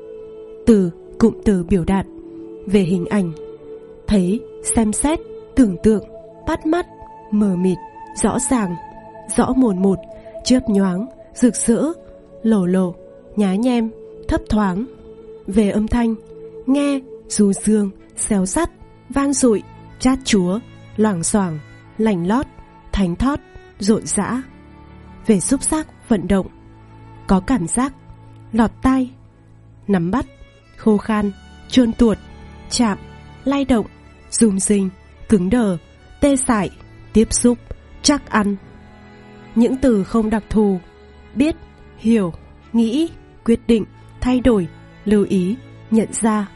Từ, cụm từ biểu đạt. Về hình ảnh: thấy, xem xét, tưởng tượng, bắt mắt, mờ mịt, rõ ràng, rõ mồn một, chớp nhoáng, rực rỡ, lổ lộ, nhá nhem, thấp thoáng. Về âm thanh: nghe, du dương, xéo sắt, vang dội, chát chúa, loảng xoảng, lành lót, thánh thót, rộn rã. về xúc giác vận động: có cảm giác, lọt tai, nắm bắt, khô khan, trơn tuột, chạm, lay động, rung rinh, cứng đờ, tê dại, tiếp xúc, chắc ăn. Những từ không đặc thù: biết, hiểu, nghĩ, quyết định, thay đổi, lưu ý, nhận ra.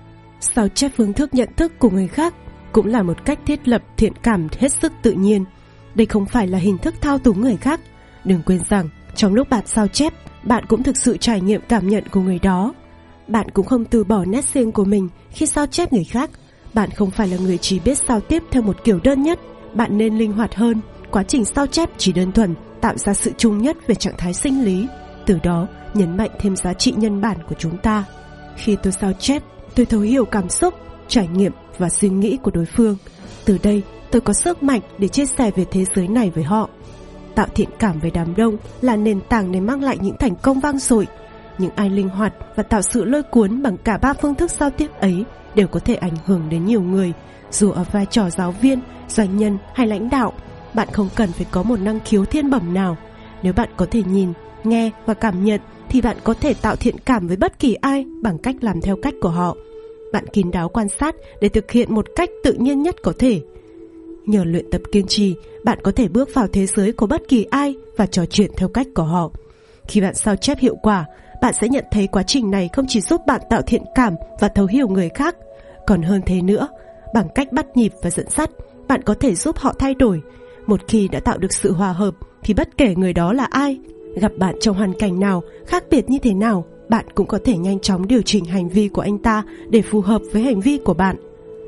Sao chép phương thức nhận thức của người khác cũng là một cách thiết lập thiện cảm hết sức tự nhiên. Đây không phải là hình thức thao túng người khác. Đừng quên rằng trong lúc bạn sao chép, bạn cũng thực sự trải nghiệm cảm nhận của người đó. Bạn cũng không từ bỏ nét riêng của mình khi sao chép người khác. Bạn không phải là người chỉ biết giao tiếp theo một kiểu đơn nhất. Bạn nên linh hoạt hơn. Quá trình sao chép chỉ đơn thuần tạo ra sự chung nhất về trạng thái sinh lý, từ đó nhấn mạnh thêm giá trị nhân bản của chúng ta. Khi tôi sao chép, tôi thấu hiểu cảm xúc, trải nghiệm và suy nghĩ của đối phương. Từ đây, tôi có sức mạnh để chia sẻ về thế giới này với họ. Tạo thiện cảm với đám đông là nền tảng để mang lại những thành công vang dội. Những ai linh hoạt và tạo sự lôi cuốn bằng cả ba phương thức giao tiếp ấy đều có thể ảnh hưởng đến nhiều người. Dù ở vai trò giáo viên, doanh nhân hay lãnh đạo, bạn không cần phải có một năng khiếu thiên bẩm nào. Nếu bạn có thể nhìn, nghe và cảm nhận, thì bạn có thể tạo thiện cảm với bất kỳ ai bằng cách làm theo cách của họ. Bạn kín đáo quan sát để thực hiện một cách tự nhiên nhất có thể. Nhờ luyện tập kiên trì, bạn có thể bước vào thế giới của bất kỳ ai và trò chuyện theo cách của họ. Khi bạn sao chép hiệu quả, bạn sẽ nhận thấy quá trình này không chỉ giúp bạn tạo thiện cảm và thấu hiểu người khác, còn hơn thế nữa, bằng cách bắt nhịp và dẫn dắt, bạn có thể giúp họ thay đổi. Một khi đã tạo được sự hòa hợp, thì bất kể người đó là ai, gặp bạn trong hoàn cảnh nào, khác biệt như thế nào, bạn cũng có thể nhanh chóng điều chỉnh hành vi của anh ta để phù hợp với hành vi của bạn.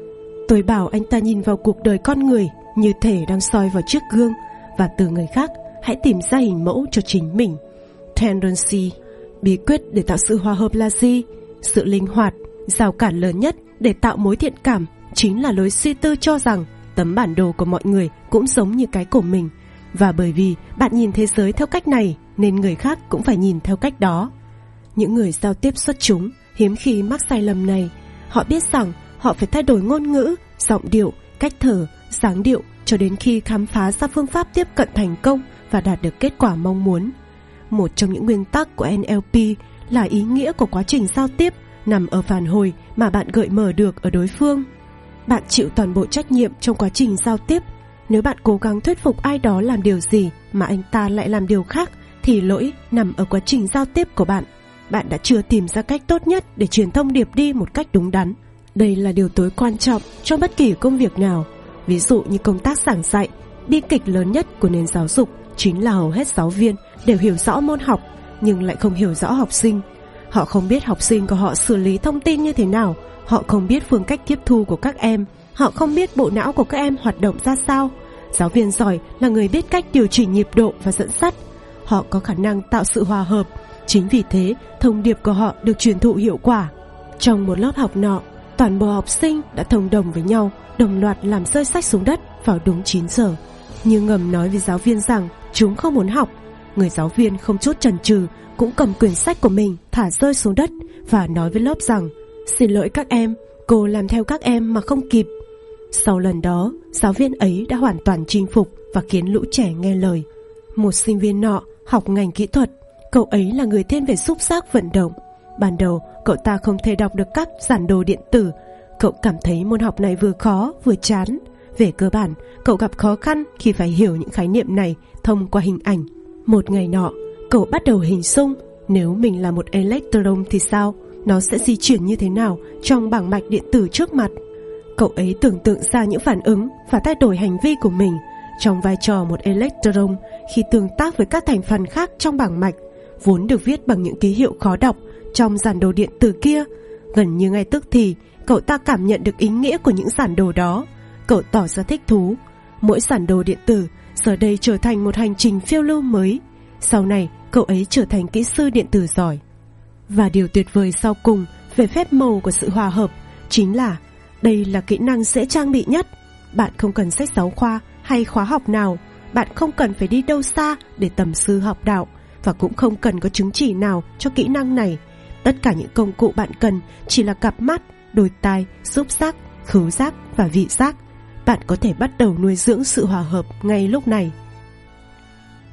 Tôi bảo anh ta nhìn vào cuộc đời con người như thể đang soi vào chiếc gương, và từ người khác hãy tìm ra hình mẫu cho chính mình. Tendency. Bí quyết để tạo sự hòa hợp là gì? Sự linh hoạt. Rào cản lớn nhất để tạo mối thiện cảm chính là lối suy tư cho rằng tấm bản đồ của mọi người cũng giống như cái của mình, và bởi vì bạn nhìn thế giới theo cách này nên người khác cũng phải nhìn theo cách đó. Những người giao tiếp xuất chúng hiếm khi mắc sai lầm này. Họ biết rằng họ phải thay đổi ngôn ngữ, giọng điệu, cách thở, dáng điệu cho đến khi khám phá ra phương pháp tiếp cận thành công và đạt được kết quả mong muốn. Một trong những nguyên tắc của en lờ pê là ý nghĩa của quá trình giao tiếp nằm ở phản hồi mà bạn gợi mở được ở đối phương. Bạn chịu toàn bộ trách nhiệm trong quá trình giao tiếp. Nếu bạn cố gắng thuyết phục ai đó làm điều gì mà anh ta lại làm điều khác, thì lỗi nằm ở quá trình giao tiếp của bạn. Bạn đã chưa tìm ra cách tốt nhất để truyền thông điệp đi một cách đúng đắn. Đây là điều tối quan trọng trong bất kỳ công việc nào. Ví dụ như công tác giảng dạy, bi kịch lớn nhất của nền giáo dục chính là hầu hết giáo viên đều hiểu rõ môn học nhưng lại không hiểu rõ học sinh. Họ không biết học sinh của họ xử lý thông tin như thế nào, họ không biết phương cách tiếp thu của các em, họ không biết bộ não của các em hoạt động ra sao. Giáo viên giỏi là người biết cách điều chỉnh nhịp độ và dẫn dắt. Họ có khả năng tạo sự hòa hợp. Chính vì thế, thông điệp của họ được truyền thụ hiệu quả. Trong một lớp học nọ, toàn bộ học sinh đã thông đồng với nhau, đồng loạt làm rơi sách xuống đất vào đúng chín giờ. Như ngầm nói với giáo viên rằng chúng không muốn học. Người giáo viên không chút chần chừ cũng cầm quyển sách của mình thả rơi xuống đất và nói với lớp rằng: "Xin lỗi các em, cô làm theo các em mà không kịp." Sau lần đó, giáo viên ấy đã hoàn toàn chinh phục và khiến lũ trẻ nghe lời. Một sinh viên nọ học ngành kỹ thuật. Cậu ấy là người thiên về xúc giác vận động. Ban đầu, cậu ta không thể đọc được các bản đồ điện tử. Cậu cảm thấy môn học này vừa khó vừa chán. Về cơ bản, cậu gặp khó khăn khi phải hiểu những khái niệm này thông qua hình ảnh. Một ngày nọ, cậu bắt đầu hình dung nếu mình là một electron thì sao? Nó sẽ di chuyển như thế nào trong bảng mạch điện tử trước mặt? Cậu ấy tưởng tượng ra những phản ứng và thay đổi hành vi của mình trong vai trò một electron khi tương tác với các thành phần khác trong bảng mạch, vốn được viết bằng những ký hiệu khó đọc trong bản đồ điện tử kia. Gần như ngay tức thì, cậu ta cảm nhận được ý nghĩa của những bản đồ đó. Cậu tỏ ra thích thú. Mỗi bản đồ điện tử giờ đây trở thành một hành trình phiêu lưu mới. Sau này, cậu ấy trở thành kỹ sư điện tử giỏi. Và điều tuyệt vời sau cùng về phép màu của sự hòa hợp chính là đây là kỹ năng dễ trang bị nhất. Bạn không cần sách giáo khoa hay khóa học nào. Bạn không cần phải đi đâu xa để tầm sư học đạo, và cũng không cần có chứng chỉ nào cho kỹ năng này. Tất cả những công cụ bạn cần chỉ là cặp mắt, đôi tai, xúc giác, khứu giác và vị giác. Bạn có thể bắt đầu nuôi dưỡng sự hòa hợp ngay lúc này.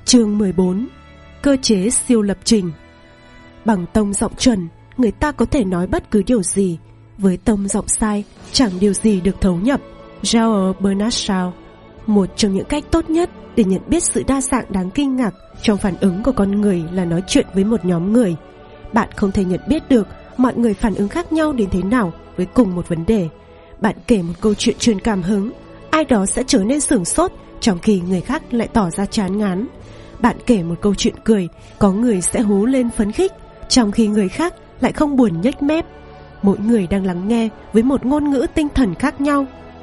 Chương mười bốn. Cơ chế siêu lập trình. Bằng tông giọng chuẩn, người ta có thể nói bất cứ điều gì. Với tông giọng sai, chẳng điều gì được thấu nhập. George Bernard Shaw. Một trong những cách tốt nhất để nhận biết sự đa dạng đáng kinh ngạc trong phản ứng của con người là nói chuyện với một nhóm người. Bạn không thể nhận biết được mọi người phản ứng khác nhau đến thế nào với cùng một vấn đề. Bạn kể một câu chuyện truyền cảm hứng, ai đó sẽ trở nên sửng sốt, trong khi người khác lại tỏ ra chán ngán. Bạn kể một câu chuyện cười, có người sẽ hú lên phấn khích, trong khi người khác lại không buồn nhếch mép. Mỗi người đang lắng nghe với một ngôn ngữ tinh thần khác nhau.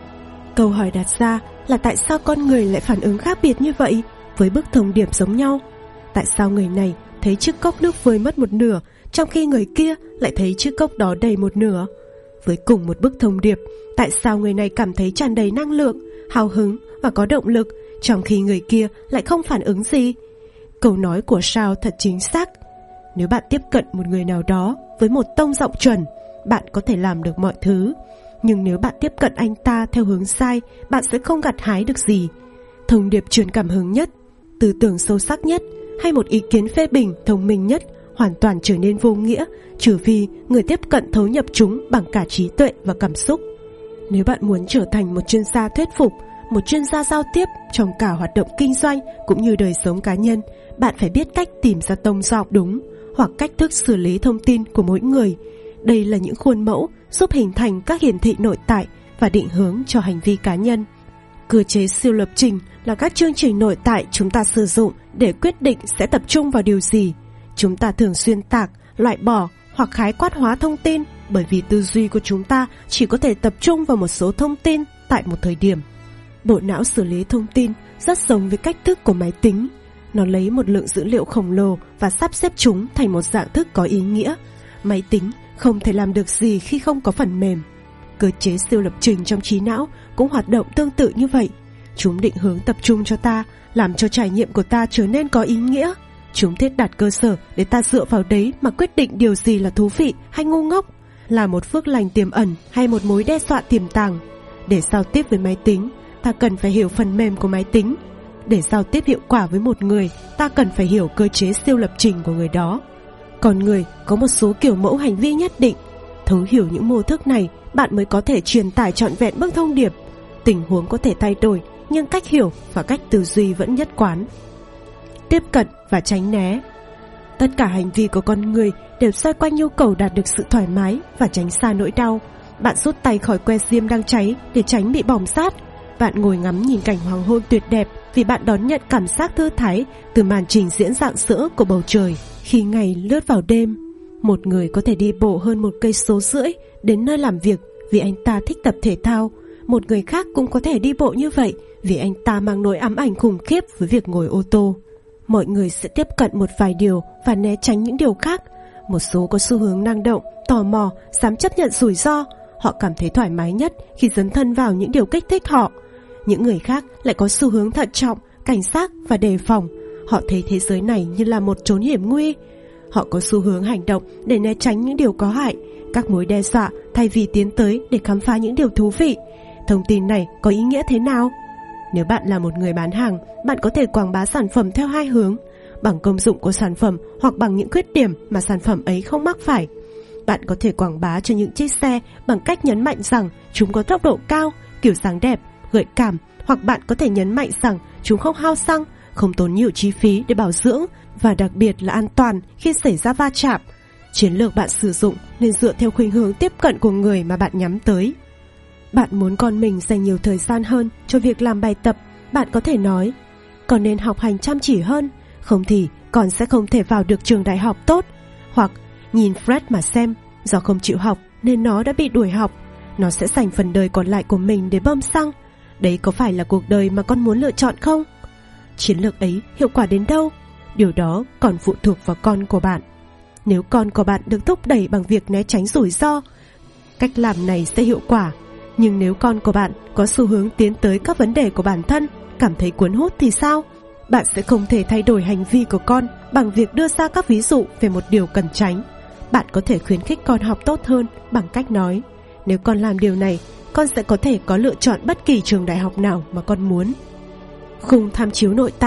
Câu hỏi đặt ra là tại sao con người lại phản ứng khác biệt như vậy với bức thông điệp giống nhau? Tại sao người này thấy chiếc cốc nước vơi mất một nửa, trong khi người kia lại thấy chiếc cốc đó đầy một nửa? Với cùng một bức thông điệp, tại sao người này cảm thấy tràn đầy năng lượng, hào hứng và có động lực, trong khi người kia lại không phản ứng gì? Câu nói của Shaw thật chính xác. Nếu bạn tiếp cận một người nào đó với một tông giọng chuẩn, bạn có thể làm được mọi thứ. Nhưng nếu bạn tiếp cận anh ta theo hướng sai, bạn sẽ không gặt hái được gì. Thông điệp truyền cảm hứng nhất, tư tưởng sâu sắc nhất, hay một ý kiến phê bình thông minh nhất hoàn toàn trở nên vô nghĩa, trừ phi người tiếp cận thấu nhập chúng bằng cả trí tuệ và cảm xúc. Nếu bạn muốn trở thành một chuyên gia thuyết phục, một chuyên gia giao tiếp trong cả hoạt động kinh doanh cũng như đời sống cá nhân, bạn phải biết cách tìm ra tông giọng đúng hoặc cách thức xử lý thông tin của mỗi người. Đây là những khuôn mẫu giúp hình thành các hiển thị nội tại và định hướng cho hành vi cá nhân. Cơ chế siêu lập trình là các chương trình nội tại chúng ta sử dụng để quyết định sẽ tập trung vào điều gì. Chúng ta thường xuyên tạc, loại bỏ hoặc khái quát hóa thông tin, bởi vì tư duy của chúng ta chỉ có thể tập trung vào một số thông tin tại một thời điểm. Bộ não xử lý thông tin rất giống với cách thức của máy tính. Nó lấy một lượng dữ liệu khổng lồ và sắp xếp chúng thành một dạng thức có ý nghĩa. Máy tính không thể làm được gì khi không có phần mềm. Cơ chế siêu lập trình trong trí não cũng hoạt động tương tự như vậy. Chúng định hướng tập trung cho ta, làm cho trải nghiệm của ta trở nên có ý nghĩa. Chúng thiết đặt cơ sở để ta dựa vào đấy mà quyết định điều gì là thú vị hay ngu ngốc, là một phước lành tiềm ẩn hay một mối đe dọa tiềm tàng. Để giao tiếp với máy tính, ta cần phải hiểu phần mềm của máy tính. Để giao tiếp hiệu quả với một người, ta cần phải hiểu cơ chế siêu lập trình của người đó. Con người có một số kiểu mẫu hành vi nhất định. Thấu hiểu những mô thức này, bạn mới có thể truyền tải trọn vẹn bức thông điệp. Tình huống có thể thay đổi, nhưng cách hiểu và cách tư duy vẫn nhất quán. Tiếp cận và tránh né. Tất cả hành vi của con người đều xoay quanh nhu cầu đạt được sự thoải mái và tránh xa nỗi đau. Bạn rút tay khỏi que diêm đang cháy để tránh bị bỏng rát. Bạn ngồi ngắm nhìn cảnh hoàng hôn tuyệt đẹp vì bạn đón nhận cảm giác thư thái từ màn trình diễn rạng rỡ của bầu trời khi ngày lướt vào đêm. Một người có thể đi bộ hơn một cây số rưỡi đến nơi làm việc vì anh ta thích tập thể thao. Một người khác cũng có thể đi bộ như vậy vì anh ta mang nỗi ám ảnh khủng khiếp với việc ngồi ô tô. Mọi người sẽ tiếp cận một vài điều và né tránh những điều khác. Một số có xu hướng năng động, tò mò, dám chấp nhận rủi ro. Họ cảm thấy thoải mái nhất khi dấn thân vào những điều kích thích họ. Những người khác lại có xu hướng thận trọng, cảnh giác và đề phòng. Họ thấy thế giới này như là một chốn hiểm nguy. Họ có xu hướng hành động để né tránh những điều có hại, các mối đe dọa, thay vì tiến tới để khám phá những điều thú vị. Thông tin này có ý nghĩa thế nào? Nếu bạn là một người bán hàng, bạn có thể quảng bá sản phẩm theo hai hướng: bằng công dụng của sản phẩm hoặc bằng những khuyết điểm mà sản phẩm ấy không mắc phải. Bạn có thể quảng bá cho những chiếc xe bằng cách nhấn mạnh rằng chúng có tốc độ cao, kiểu dáng đẹp, gợi cảm, hoặc bạn có thể nhấn mạnh rằng chúng không hao xăng, không tốn nhiều chi phí để bảo dưỡng và đặc biệt là an toàn khi xảy ra va chạm. Chiến lược bạn sử dụng nên dựa theo khuynh hướng tiếp cận của người mà bạn nhắm tới. Bạn muốn con mình dành nhiều thời gian hơn cho việc làm bài tập, bạn có thể nói: con nên học hành chăm chỉ hơn, không thì con sẽ không thể vào được trường đại học tốt. Hoặc nhìn Fred mà xem, do không chịu học nên nó đã bị đuổi học. Nó sẽ dành phần đời còn lại của mình để bơm xăng. Đấy có phải là cuộc đời mà con muốn lựa chọn không? Chiến lược ấy hiệu quả đến đâu? Điều đó còn phụ thuộc vào con của bạn. Nếu con của bạn được thúc đẩy bằng việc né tránh rủi ro, cách làm này sẽ hiệu quả. Nhưng nếu con của bạn có xu hướng tiến tới các vấn đề của bản thân, cảm thấy cuốn hút thì sao? Bạn sẽ không thể thay đổi hành vi của con bằng việc đưa ra các ví dụ về một điều cần tránh. Bạn có thể khuyến khích con học tốt hơn bằng cách nói: nếu con làm điều này, con sẽ có thể có lựa chọn bất kỳ trường đại học nào mà con muốn. Khung tham chiếu nội tại,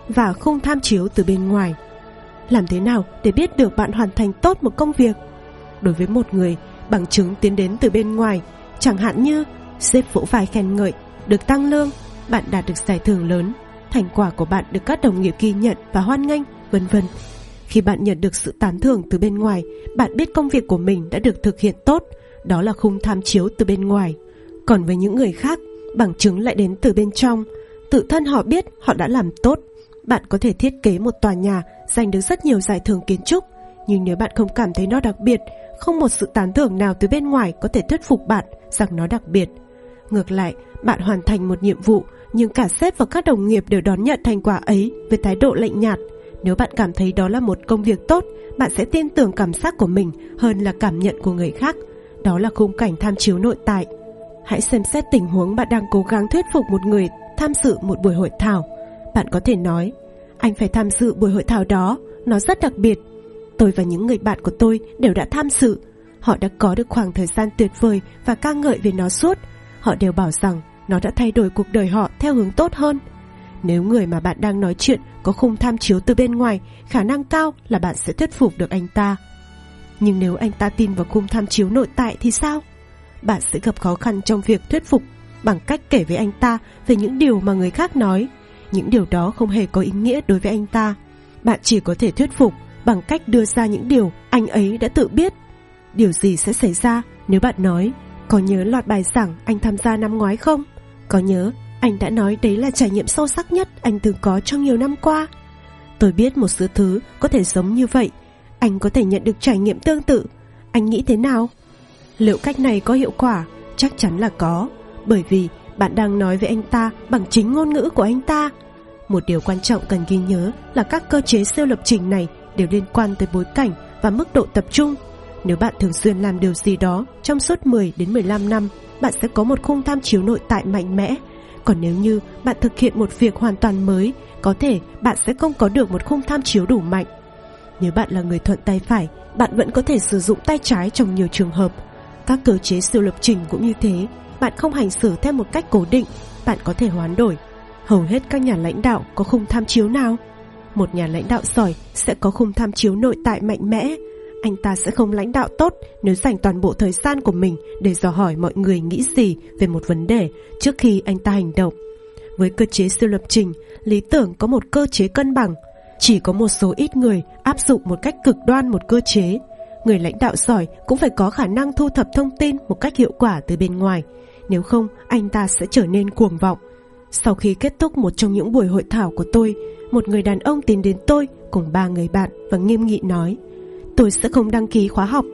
và không tham chiếu từ bên ngoài. Làm thế nào để biết được bạn hoàn thành tốt một công việc? Đối với một người, bằng chứng tiến đến từ bên ngoài, chẳng hạn như sếp vỗ vai khen ngợi, được tăng lương, bạn đạt được giải thưởng lớn, thành quả của bạn được các đồng nghiệp ghi nhận và hoan nghênh, vân vân. Khi bạn nhận được sự tán thưởng từ bên ngoài, bạn biết công việc của mình đã được thực hiện tốt, đó là không tham chiếu từ bên ngoài. Còn với những người khác, bằng chứng lại đến từ bên trong, tự thân họ biết họ đã làm tốt. Bạn có thể thiết kế một tòa nhà giành được rất nhiều giải thưởng kiến trúc, nhưng nếu bạn không cảm thấy nó đặc biệt, không một sự tán thưởng nào từ bên ngoài có thể thuyết phục bạn rằng nó đặc biệt. Ngược lại, bạn hoàn thành một nhiệm vụ, nhưng cả sếp và các đồng nghiệp đều đón nhận thành quả ấy với thái độ lạnh nhạt. Nếu bạn cảm thấy đó là một công việc tốt, bạn sẽ tin tưởng cảm giác của mình hơn là cảm nhận của người khác. Đó là khung cảnh tham chiếu nội tại. Hãy xem xét tình huống bạn đang cố gắng thuyết phục một người tham dự một buổi hội thảo. Bạn có thể nói, anh phải tham dự buổi hội thảo đó, nó rất đặc biệt. Tôi và những người bạn của tôi đều đã tham dự. Họ đã có được khoảng thời gian tuyệt vời và ca ngợi về nó suốt. Họ đều bảo rằng nó đã thay đổi cuộc đời họ theo hướng tốt hơn. Nếu người mà bạn đang nói chuyện có khung tham chiếu từ bên ngoài, khả năng cao là bạn sẽ thuyết phục được anh ta. Nhưng nếu anh ta tin vào khung tham chiếu nội tại thì sao? Bạn sẽ gặp khó khăn trong việc thuyết phục bằng cách kể với anh ta về những điều mà người khác nói. Những điều đó không hề có ý nghĩa đối với anh ta. Bạn chỉ có thể thuyết phục bằng cách đưa ra những điều anh ấy đã tự biết. Điều gì sẽ xảy ra nếu bạn nói, có nhớ loạt bài giảng anh tham gia năm ngoái không? Có nhớ anh đã nói đấy là trải nghiệm sâu sắc nhất anh từng có trong nhiều năm qua? Tôi biết một số thứ có thể giống như vậy. Anh có thể nhận được trải nghiệm tương tự. Anh nghĩ thế nào? Liệu cách này có hiệu quả? Chắc chắn là có. Bởi vì bạn đang nói với anh ta bằng chính ngôn ngữ của anh ta. Một điều quan trọng cần ghi nhớ là các cơ chế siêu lập trình này đều liên quan tới bối cảnh và mức độ tập trung. Nếu bạn thường xuyên làm điều gì đó trong suốt mười đến mười lăm năm, bạn sẽ có một khung tham chiếu nội tại mạnh mẽ. Còn nếu như bạn thực hiện một việc hoàn toàn mới, có thể bạn sẽ không có được một khung tham chiếu đủ mạnh. Nếu bạn là người thuận tay phải, bạn vẫn có thể sử dụng tay trái trong nhiều trường hợp. Các cơ chế siêu lập trình cũng như thế. Bạn không hành xử theo một cách cố định, bạn có thể hoán đổi. Hầu hết các nhà lãnh đạo có khung tham chiếu nào? Một nhà lãnh đạo giỏi sẽ có khung tham chiếu nội tại mạnh mẽ. Anh ta sẽ không lãnh đạo tốt nếu dành toàn bộ thời gian của mình để dò hỏi mọi người nghĩ gì về một vấn đề trước khi anh ta hành động. Với cơ chế siêu lập trình, lý tưởng có một cơ chế cân bằng. Chỉ có một số ít người áp dụng một cách cực đoan một cơ chế. Người lãnh đạo giỏi cũng phải có khả năng thu thập thông tin một cách hiệu quả từ bên ngoài. Nếu không, anh ta sẽ trở nên cuồng vọng. Sau khi kết thúc một trong những buổi hội thảo của tôi, một người đàn ông tiến đến tôi cùng ba người bạn và nghiêm nghị nói, tôi sẽ không đăng ký khóa học.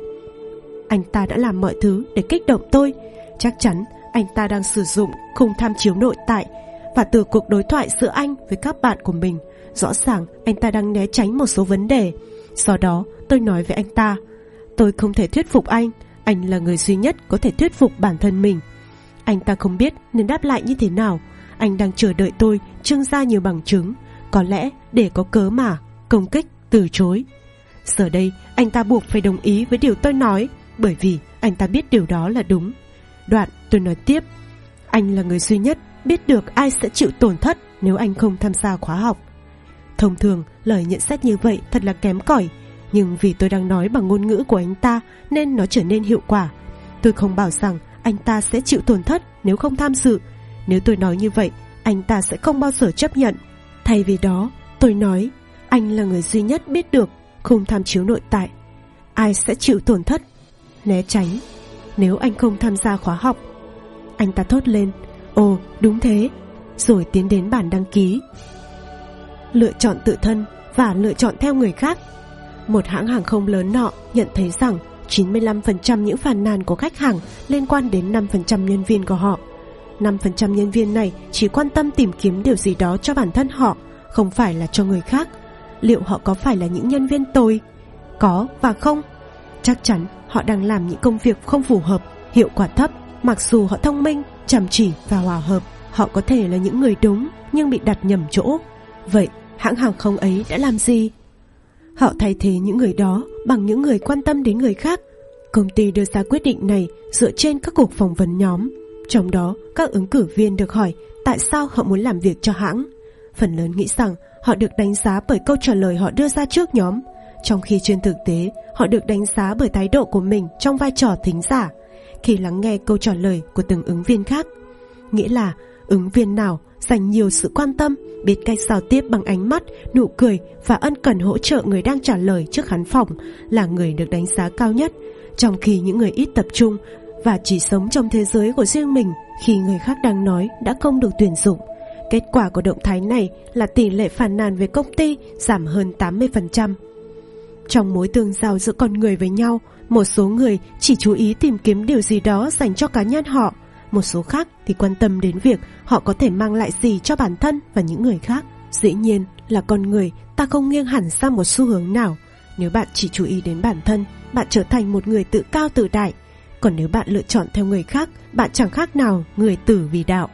Anh ta đã làm mọi thứ để kích động tôi. Chắc chắn anh ta đang sử dụng khung tham chiếu nội tại. Và từ cuộc đối thoại giữa anh với các bạn của mình, rõ ràng anh ta đang né tránh một số vấn đề. Do đó tôi nói với anh ta, tôi không thể thuyết phục anh. Anh là người duy nhất có thể thuyết phục bản thân mình. Anh ta không biết nên đáp lại như thế nào. Anh đang chờ đợi tôi trưng ra nhiều bằng chứng, có lẽ để có cớ mà công kích, từ chối. Giờ đây anh ta buộc phải đồng ý với điều tôi nói, bởi vì anh ta biết điều đó là đúng. Đoạn tôi nói tiếp, anh là người duy nhất biết được ai sẽ chịu tổn thất nếu anh không tham gia khóa học. Thông thường lời nhận xét như vậy thật là kém cỏi, nhưng vì tôi đang nói bằng ngôn ngữ của anh ta nên nó trở nên hiệu quả. Tôi không bảo rằng anh ta sẽ chịu tổn thất nếu không tham dự. Nếu tôi nói như vậy, anh ta sẽ không bao giờ chấp nhận. Thay vì đó, tôi nói, anh là người duy nhất biết được khung tham chiếu nội tại. Ai sẽ chịu tổn thất? Né tránh. Nếu anh không tham gia khóa học. Anh ta thốt lên, ồ đúng thế, rồi tiến đến bản đăng ký. Lựa chọn tự thân và lựa chọn theo người khác. Một hãng hàng không lớn nọ nhận thấy rằng chín mươi lăm phần trăm những phàn nàn của khách hàng liên quan đến năm phần trăm nhân viên của họ. năm phần trăm nhân viên này chỉ quan tâm tìm kiếm điều gì đó cho bản thân họ, không phải là cho người khác. Liệu họ có phải là những nhân viên tồi? Có và không. Chắc chắn họ đang làm những công việc không phù hợp, hiệu quả thấp. Mặc dù họ thông minh, chăm chỉ và hòa hợp, họ có thể là những người đúng nhưng bị đặt nhầm chỗ. Vậy hãng hàng không ấy đã làm gì? Họ thay thế những người đó bằng những người quan tâm đến người khác. Công ty đưa ra quyết định này dựa trên các cuộc phỏng vấn nhóm. Trong đó, các ứng cử viên được hỏi tại sao họ muốn làm việc cho hãng. phần lớn nghĩ rằng họ được đánh giá bởi câu trả lời họ đưa ra trước nhóm, trong khi trên thực tế họ được đánh giá bởi thái độ của mình trong vai trò thính giả khi lắng nghe câu trả lời của từng ứng viên khác. Nghĩa là ứng viên nào dành nhiều sự quan tâm, biết cách giao tiếp bằng ánh mắt, nụ cười và ân cần hỗ trợ người đang trả lời trước khán phòng là người được đánh giá cao nhất, trong khi những người ít tập trung và chỉ sống trong thế giới của riêng mình khi người khác đang nói đã không được tuyển dụng. Kết quả của động thái này là tỷ lệ phàn nàn về công ty giảm hơn tám mươi phần trăm. Trong mối tương giao giữa con người với nhau, một số người chỉ chú ý tìm kiếm điều gì đó dành cho cá nhân họ, một số khác thì quan tâm đến việc họ có thể mang lại gì cho bản thân và những người khác. Dĩ nhiên là con người, ta không nghiêng hẳn sang một xu hướng nào. Nếu bạn chỉ chú ý đến bản thân, bạn trở thành một người tự cao tự đại. Còn nếu bạn lựa chọn theo người khác, bạn chẳng khác nào người tử vì đạo.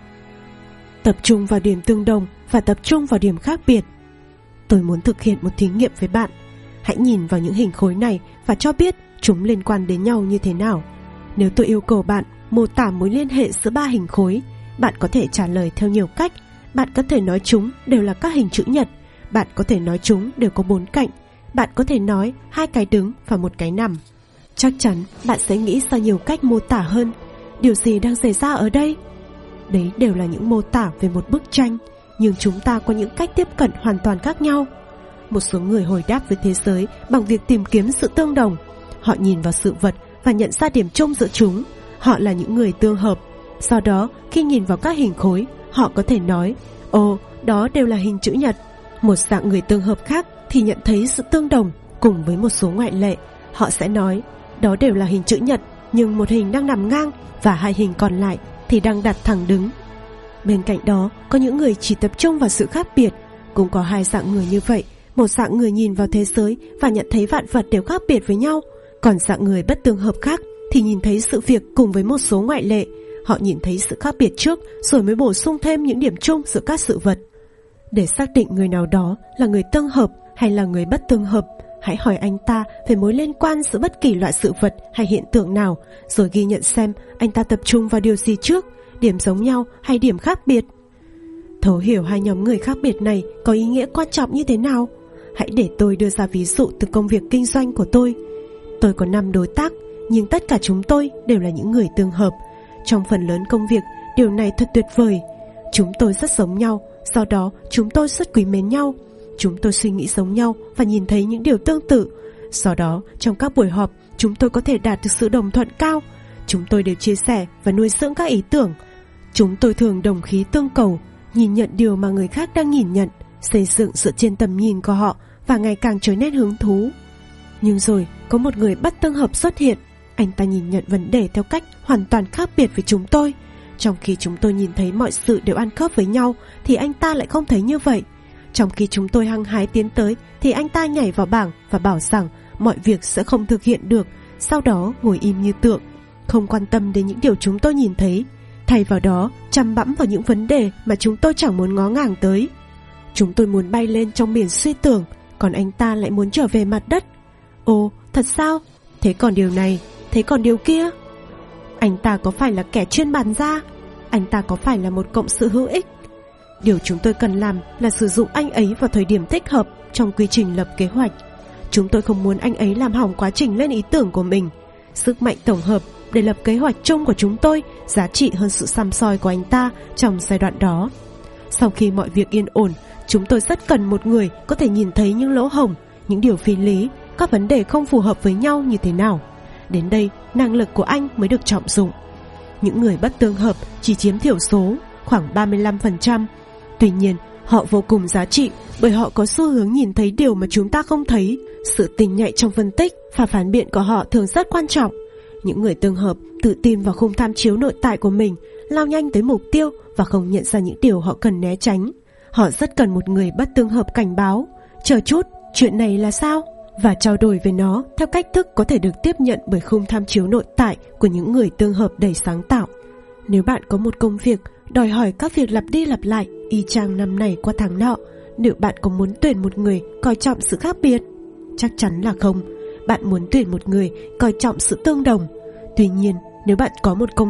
Tập trung vào điểm tương đồng và tập trung vào điểm khác biệt. Tôi muốn thực hiện một thí nghiệm với bạn. Hãy nhìn vào những hình khối này và cho biết chúng liên quan đến nhau như thế nào. Nếu tôi yêu cầu bạn mô tả mối liên hệ giữa ba hình khối, bạn có thể trả lời theo nhiều cách. Bạn có thể nói chúng đều là các hình chữ nhật. Bạn có thể nói chúng đều có bốn cạnh. Bạn có thể nói hai cái đứng và một cái nằm. Chắc chắn bạn sẽ nghĩ ra nhiều cách mô tả hơn. Điều gì đang xảy ra ở đây? Đấy đều là những mô tả về một bức tranh, nhưng chúng ta có những cách tiếp cận hoàn toàn khác nhau. Một số người hồi đáp với thế giới bằng việc tìm kiếm sự tương đồng. Họ nhìn vào sự vật và nhận ra điểm chung giữa chúng. Họ là những người tương hợp. Sau đó, khi nhìn vào các hình khối, họ có thể nói, ồ, đó đều là hình chữ nhật. Một dạng người tương hợp khác thì nhận thấy sự tương đồng cùng với một số ngoại lệ. Họ sẽ nói, đó đều là hình chữ nhật, nhưng một hình đang nằm ngang và hai hình còn lại thì đang đặt thẳng đứng. Bên cạnh đó, có những người chỉ tập trung vào sự khác biệt. Cũng có hai dạng người như vậy. Một dạng người nhìn vào thế giới và nhận thấy vạn vật đều khác biệt với nhau. Còn dạng người bất tương hợp khác thì nhìn thấy sự việc cùng với một số ngoại lệ. Họ nhìn thấy sự khác biệt trước rồi mới bổ sung thêm những điểm chung giữa các sự vật. Để xác định người nào đó là người tương hợp hay là người bất tương hợp, hãy hỏi anh ta về mối liên quan giữa bất kỳ loại sự vật hay hiện tượng nào, rồi ghi nhận xem anh ta tập trung vào điều gì trước, điểm giống nhau hay điểm khác biệt. Thấu hiểu hai nhóm người khác biệt này có ý nghĩa quan trọng như thế nào? Hãy để tôi đưa ra ví dụ từ công việc kinh doanh của tôi. Tôi có năm đối tác, nhưng tất cả chúng tôi đều là những người tương hợp. Trong phần lớn công việc, điều này thật tuyệt vời. Chúng tôi rất giống nhau, do đó chúng tôi rất quý mến nhau. Chúng tôi suy nghĩ giống nhau và nhìn thấy những điều tương tự. Do đó, trong các buổi họp, chúng tôi có thể đạt được sự đồng thuận cao. Chúng tôi đều chia sẻ và nuôi dưỡng các ý tưởng. Chúng tôi thường đồng khí tương cầu, nhìn nhận điều mà người khác đang nhìn nhận, xây dựng dựa trên tầm nhìn của họ và ngày càng trở nên hứng thú. Nhưng rồi, có một người bất tương hợp xuất hiện. Anh ta nhìn nhận vấn đề theo cách hoàn toàn khác biệt với chúng tôi. Trong khi chúng tôi nhìn thấy mọi sự đều ăn khớp với nhau, thì anh ta lại không thấy như vậy. Trong khi chúng tôi hăng hái tiến tới, thì anh ta nhảy vào bảng và bảo rằng mọi việc sẽ không thực hiện được, sau đó ngồi im như tượng, không quan tâm đến những điều chúng tôi nhìn thấy. Thay vào đó, chăm bẵm vào những vấn đề mà chúng tôi chẳng muốn ngó ngàng tới. Chúng tôi muốn bay lên trong biển suy tưởng, còn anh ta lại muốn trở về mặt đất. Ồ, thật sao? Thế còn điều này, thế còn điều kia? Anh ta có phải là kẻ chuyên bàn ra? Anh ta có phải là một cộng sự hữu ích? Điều chúng tôi cần làm là sử dụng anh ấy vào thời điểm thích hợp trong quy trình lập kế hoạch. Chúng tôi không muốn anh ấy làm hỏng quá trình lên ý tưởng của mình. Sức mạnh tổng hợp để lập kế hoạch chung của chúng tôi giá trị hơn sự săm soi của anh ta trong giai đoạn đó. Sau khi mọi việc yên ổn, chúng tôi rất cần một người có thể nhìn thấy những lỗ hổng, những điều phi lý, các vấn đề không phù hợp với nhau như thế nào. Đến đây, năng lực của anh mới được trọng dụng. Những người bất tương hợp chỉ chiếm thiểu số, khoảng ba mươi lăm phần trăm. Tuy nhiên, họ vô cùng giá trị bởi họ có xu hướng nhìn thấy điều mà chúng ta không thấy. Sự tinh nhạy trong phân tích và phản biện của họ thường rất quan trọng. Những người tương hợp tự tin vào khung tham chiếu nội tại của mình, lao nhanh tới mục tiêu và không nhận ra những điều họ cần né tránh. Họ rất cần một người bất tương hợp cảnh báo, chờ chút, chuyện này là sao? Và trao đổi về nó theo cách thức có thể được tiếp nhận bởi khung tham chiếu nội tại của những người tương hợp đầy sáng tạo. Nếu bạn có một công việc đòi hỏi các việc lặp đi lặp lại y chang năm này qua tháng nọ, liệu bạn có muốn tuyển một người coi trọng sự khác biệt? Chắc chắn là không. Bạn muốn tuyển một người coi trọng sự tương đồng. Tuy nhiên, nếu bạn có một công việc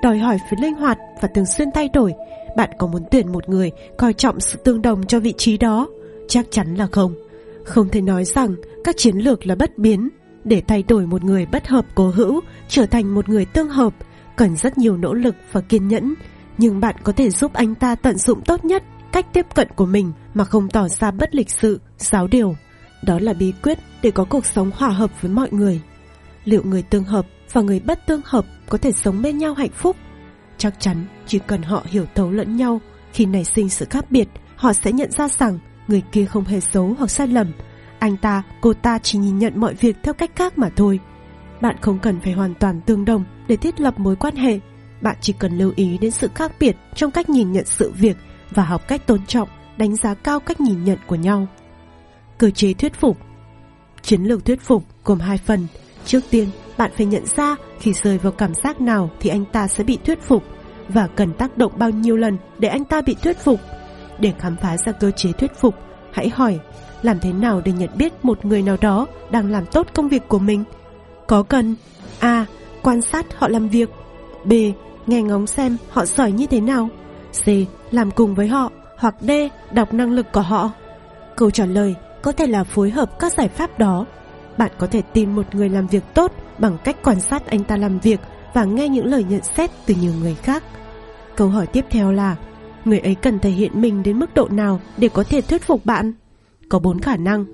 đòi hỏi phải linh hoạt và thường xuyên thay đổi. Bạn có muốn tuyển một người coi trọng sự tương đồng cho vị trí đó? Chắc chắn là không. Không thể nói rằng các chiến lược là bất biến. Để thay đổi một người bất hợp cố hữu trở thành một người tương hợp cần rất nhiều nỗ lực và kiên nhẫn, nhưng bạn có thể giúp anh ta tận dụng tốt nhất cách tiếp cận của mình mà không tỏ ra bất lịch sự, giáo điều. Đó là bí quyết để có cuộc sống hòa hợp với mọi người. Liệu người tương hợp và người bất tương hợp có thể sống bên nhau hạnh phúc? Chắc chắn chỉ cần họ hiểu thấu lẫn nhau. Khi nảy sinh sự khác biệt, họ sẽ nhận ra rằng người kia không hề xấu hoặc sai lầm. Anh ta, cô ta chỉ nhìn nhận mọi việc theo cách khác mà thôi. Bạn không cần phải hoàn toàn tương đồng để thiết lập mối quan hệ. Bạn chỉ cần lưu ý đến sự khác biệt trong cách nhìn nhận sự việc và học cách tôn trọng, đánh giá cao cách nhìn nhận của nhau. Cơ chế thuyết phục. Chiến lược thuyết phục gồm hai phần. Trước tiên, bạn phải nhận ra khi rơi vào cảm giác nào thì anh ta sẽ bị thuyết phục, và cần tác động bao nhiêu lần để anh ta bị thuyết phục. Để khám phá ra cơ chế thuyết phục, hãy hỏi làm thế nào để nhận biết một người nào đó đang làm tốt công việc của mình. Có cần A. Quan sát họ làm việc, B. Nghe ngóng xem họ giỏi như thế nào, C. Làm cùng với họ, hoặc D. Đọc năng lực của họ. Câu trả lời có thể là phối hợp các giải pháp đó. Bạn có thể tìm một người làm việc tốt bằng cách quan sát anh ta làm việc và nghe những lời nhận xét từ nhiều người khác. Câu hỏi tiếp theo là người ấy cần thể hiện mình đến mức độ nào để có thể thuyết phục bạn? Có bốn khả năng.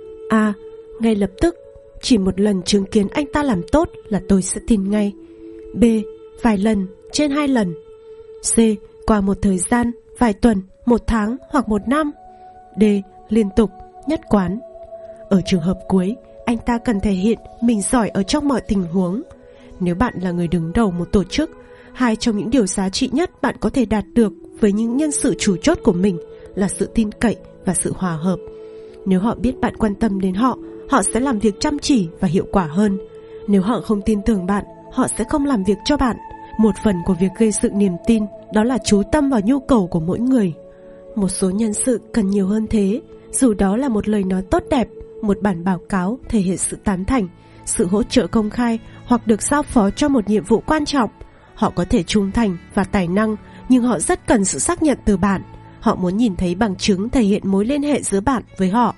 A. Ngay lập tức, chỉ một lần chứng kiến anh ta làm tốt là tôi sẽ tin ngay. B. Vài lần, trên hai lần. C. Qua một thời gian, vài tuần, một tháng hoặc một năm. D. Liên tục, nhất quán. Ở trường hợp cuối, anh ta cần thể hiện mình giỏi ở trong mọi tình huống. Nếu bạn là người đứng đầu một tổ chức, hai trong những điều giá trị nhất bạn có thể đạt được với những nhân sự chủ chốt của mình là sự tin cậy và sự hòa hợp. Nếu họ biết bạn quan tâm đến họ, họ sẽ làm việc chăm chỉ và hiệu quả hơn. Nếu họ không tin tưởng bạn, họ sẽ không làm việc cho bạn. Một phần của việc gây dựng niềm tin đó là chú tâm vào nhu cầu của mỗi người. Một số nhân sự cần nhiều hơn thế, dù đó là một lời nói tốt đẹp, một bản báo cáo thể hiện sự tán thành, sự hỗ trợ công khai hoặc được giao phó cho một nhiệm vụ quan trọng. Họ có thể trung thành và tài năng, nhưng họ rất cần sự xác nhận từ bạn. Họ muốn nhìn thấy bằng chứng thể hiện mối liên hệ giữa bạn với họ.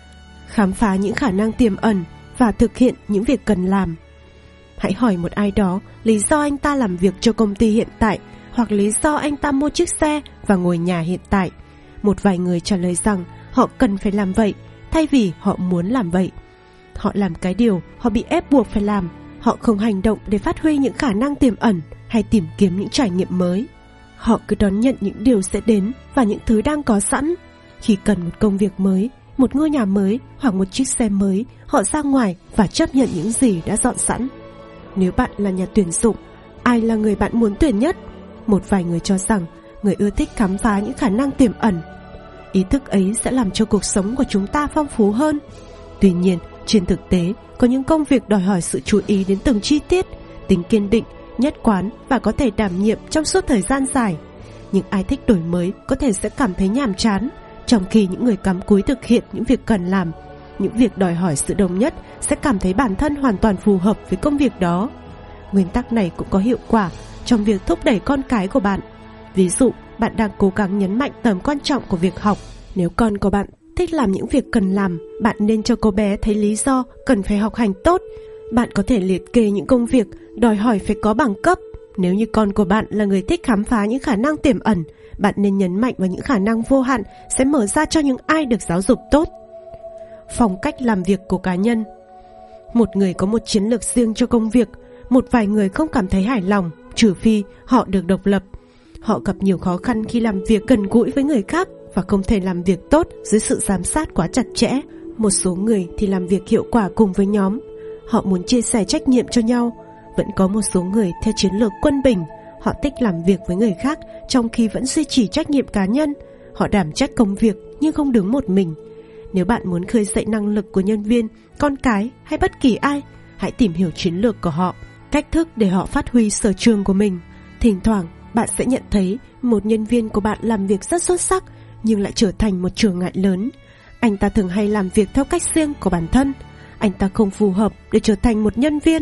Khám phá những khả năng tiềm ẩn và thực hiện những việc cần làm. Hãy hỏi một ai đó lý do anh ta làm việc cho công ty hiện tại, hoặc lý do anh ta mua chiếc xe và ngồi nhà hiện tại. Một vài người trả lời rằng họ cần phải làm vậy thay vì họ muốn làm vậy. Họ làm cái điều họ bị ép buộc phải làm. Họ không hành động để phát huy những khả năng tiềm ẩn hay tìm kiếm những trải nghiệm mới. Họ cứ đón nhận những điều sẽ đến và những thứ đang có sẵn. Khi cần một công việc mới, một ngôi nhà mới hoặc một chiếc xe mới, họ ra ngoài và chấp nhận những gì đã dọn sẵn. Nếu bạn là nhà tuyển dụng, ai là người bạn muốn tuyển nhất? Một vài người cho rằng người ưa thích khám phá những khả năng tiềm ẩn. Ý thức ấy sẽ làm cho cuộc sống của chúng ta phong phú hơn. Tuy nhiên, trên thực tế, có những công việc đòi hỏi sự chú ý đến từng chi tiết, tính kiên định, nhất quán và có thể đảm nhiệm trong suốt thời gian dài. Những ai thích đổi mới có thể sẽ cảm thấy nhàm chán, trong khi những người cắm cúi thực hiện những việc cần làm, những việc đòi hỏi sự đồng nhất sẽ cảm thấy bản thân hoàn toàn phù hợp với công việc đó. Nguyên tắc này cũng có hiệu quả trong việc thúc đẩy con cái của bạn. Ví dụ, bạn đang cố gắng nhấn mạnh tầm quan trọng của việc học. Nếu con của bạn thích làm những việc cần làm, bạn nên cho cô bé thấy lý do cần phải học hành tốt. Bạn có thể liệt kê những công việc đòi hỏi phải có bằng cấp. Nếu như con của bạn là người thích khám phá những khả năng tiềm ẩn, bạn nên nhấn mạnh vào những khả năng vô hạn sẽ mở ra cho những ai được giáo dục tốt. Phong cách làm việc của cá nhân. Một người có một chiến lược riêng cho công việc. Một vài người không cảm thấy hài lòng, trừ phi họ được độc lập. Họ gặp nhiều khó khăn khi làm việc gần gũi với người khác và không thể làm việc tốt dưới sự giám sát quá chặt chẽ. Một số người thì làm việc hiệu quả cùng với nhóm. Họ muốn chia sẻ trách nhiệm cho nhau. Vẫn có một số người theo chiến lược quân bình. Họ thích làm việc với người khác trong khi vẫn duy trì trách nhiệm cá nhân. Họ đảm trách công việc nhưng không đứng một mình. Nếu bạn muốn khơi dậy năng lực của nhân viên, con cái hay bất kỳ ai, hãy tìm hiểu chiến lược của họ, cách thức để họ phát huy sở trường của mình. Thỉnh thoảng, bạn sẽ nhận thấy một nhân viên của bạn làm việc rất xuất sắc nhưng lại trở thành một trở ngại lớn. Anh ta thường hay làm việc theo cách riêng của bản thân. Anh ta không phù hợp để trở thành một nhân viên.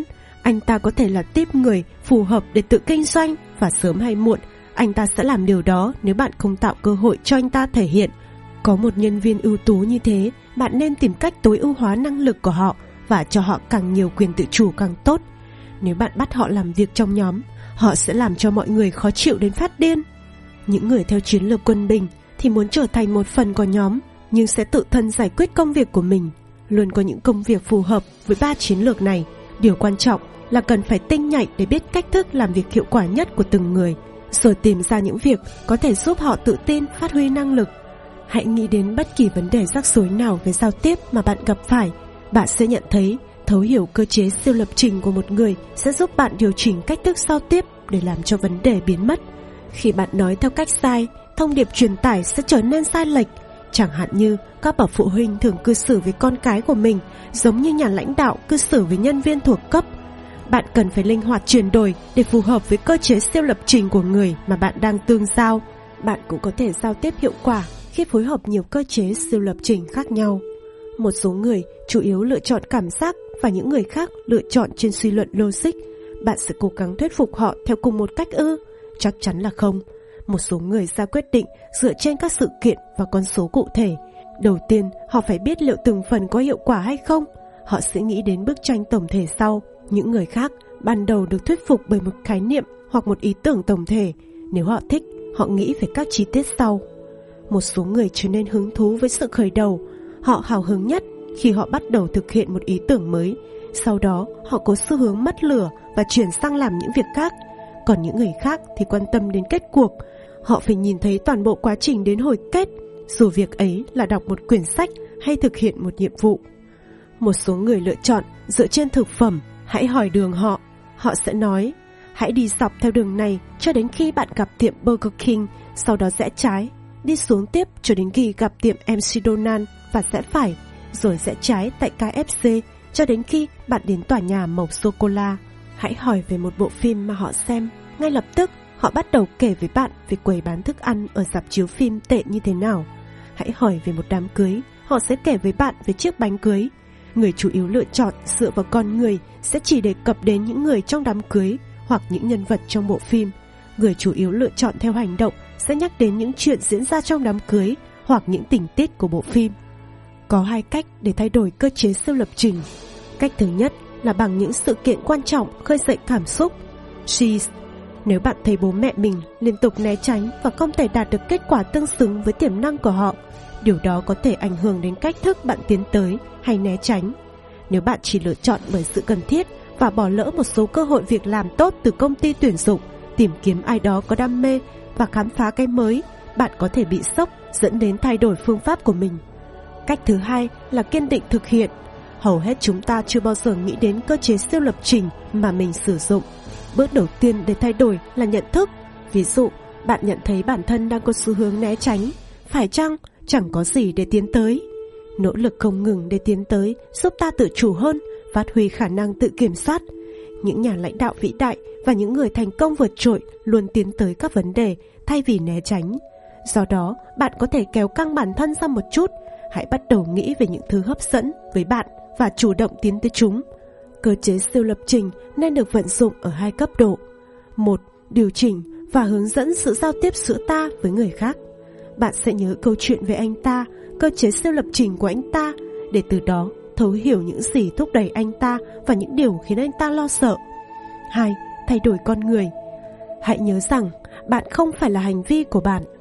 Anh ta có thể là típ người phù hợp để tự kinh doanh, và sớm hay muộn anh ta sẽ làm điều đó nếu bạn không tạo cơ hội cho anh ta thể hiện. Có một nhân viên ưu tú như thế, bạn nên tìm cách tối ưu hóa năng lực của họ và cho họ càng nhiều quyền tự chủ càng tốt. Nếu bạn bắt họ làm việc trong nhóm, họ sẽ làm cho mọi người khó chịu đến phát điên. Những người theo chiến lược quân bình thì muốn trở thành một phần của nhóm, nhưng sẽ tự thân giải quyết công việc của mình. Luôn có những công việc phù hợp với ba chiến lược này. Điều quan trọng là cần phải tinh nhạy để biết cách thức làm việc hiệu quả nhất của từng người, rồi tìm ra những việc có thể giúp họ tự tin phát huy năng lực. Hãy nghĩ đến bất kỳ vấn đề rắc rối nào về giao tiếp mà bạn gặp phải. Bạn sẽ nhận thấy thấu hiểu cơ chế siêu lập trình của một người sẽ giúp bạn điều chỉnh cách thức giao tiếp để làm cho vấn đề biến mất. Khi bạn nói theo cách sai, thông điệp truyền tải sẽ trở nên sai lệch. Chẳng hạn như các bậc phụ huynh thường cư xử với con cái của mình giống như nhà lãnh đạo cư xử với nhân viên thuộc cấp. Bạn cần phải linh hoạt chuyển đổi để phù hợp với cơ chế siêu lập trình của người mà bạn đang tương giao. Bạn cũng có thể giao tiếp hiệu quả khi phối hợp nhiều cơ chế siêu lập trình khác nhau. Một số người chủ yếu lựa chọn cảm giác và những người khác lựa chọn trên suy luận logic. Bạn sẽ cố gắng thuyết phục họ theo cùng một cách ư? Chắc chắn là không. Một số người ra quyết định dựa trên các sự kiện và con số cụ thể. Đầu tiên, họ phải biết liệu từng phần có hiệu quả hay không. Họ sẽ nghĩ đến bức tranh tổng thể sau. Những người khác ban đầu được thuyết phục bởi một khái niệm hoặc một ý tưởng tổng thể. Nếu họ thích, họ nghĩ về các chi tiết sau. Một số người trở nên hứng thú với sự khởi đầu. Họ hào hứng nhất khi họ bắt đầu thực hiện một ý tưởng mới. Sau đó, họ có xu hướng mất lửa và chuyển sang làm những việc khác. Còn những người khác thì quan tâm đến kết cuộc. Họ phải nhìn thấy toàn bộ quá trình đến hồi kết, dù việc ấy là đọc một quyển sách hay thực hiện một nhiệm vụ. Một số người lựa chọn dựa trên thực phẩm. Hãy hỏi đường họ. Họ sẽ nói, hãy đi dọc theo đường này cho đến khi bạn gặp tiệm Burger King, sau đó rẽ trái, đi xuống tiếp cho đến khi gặp tiệm em xê Donald và rẽ phải, rồi rẽ trái tại ca ép xê cho đến khi bạn đến tòa nhà màu sô-cô-la. Hãy hỏi về một bộ phim mà họ xem. Ngay lập tức, họ bắt đầu kể với bạn về quầy bán thức ăn ở rạp chiếu phim tệ như thế nào. Hãy hỏi về một đám cưới, họ sẽ kể với bạn về chiếc bánh cưới. Người chủ yếu lựa chọn dựa vào con người sẽ chỉ đề cập đến những người trong đám cưới hoặc những nhân vật trong bộ phim. Người chủ yếu lựa chọn theo hành động sẽ nhắc đến những chuyện diễn ra trong đám cưới hoặc những tình tiết của bộ phim. Có hai cách để thay đổi cơ chế siêu lập trình. Cách thứ nhất là bằng những sự kiện quan trọng khơi dậy cảm xúc. Cheese. Nếu bạn thấy bố mẹ mình liên tục né tránh và không thể đạt được kết quả tương xứng với tiềm năng của họ, điều đó có thể ảnh hưởng đến cách thức bạn tiến tới hay né tránh. Nếu bạn chỉ lựa chọn bởi sự cần thiết và bỏ lỡ một số cơ hội việc làm tốt từ công ty tuyển dụng, tìm kiếm ai đó có đam mê và khám phá cái mới, bạn có thể bị sốc dẫn đến thay đổi phương pháp của mình. Cách thứ hai là kiên định thực hiện. Hầu hết chúng ta chưa bao giờ nghĩ đến cơ chế siêu lập trình mà mình sử dụng. Bước đầu tiên để thay đổi là nhận thức. Ví dụ, bạn nhận thấy bản thân đang có xu hướng né tránh. Phải chăng chẳng có gì để tiến tới? Nỗ lực không ngừng để tiến tới giúp ta tự chủ hơn, phát huy khả năng tự kiểm soát. Những nhà lãnh đạo vĩ đại và những người thành công vượt trội luôn tiến tới các vấn đề thay vì né tránh. Do đó, bạn có thể kéo căng bản thân ra một chút. Hãy bắt đầu nghĩ về những thứ hấp dẫn với bạn và chủ động tiến tới chúng. Cơ chế siêu lập trình nên được vận dụng ở hai cấp độ. Một, điều chỉnh và hướng dẫn sự giao tiếp giữa ta với người khác. Bạn sẽ nhớ câu chuyện về anh ta, cơ chế siêu lập trình của anh ta, để từ đó thấu hiểu những gì thúc đẩy anh ta và những điều khiến anh ta lo sợ. Hai, thay đổi con người. Hãy nhớ rằng bạn không phải là hành vi của bạn.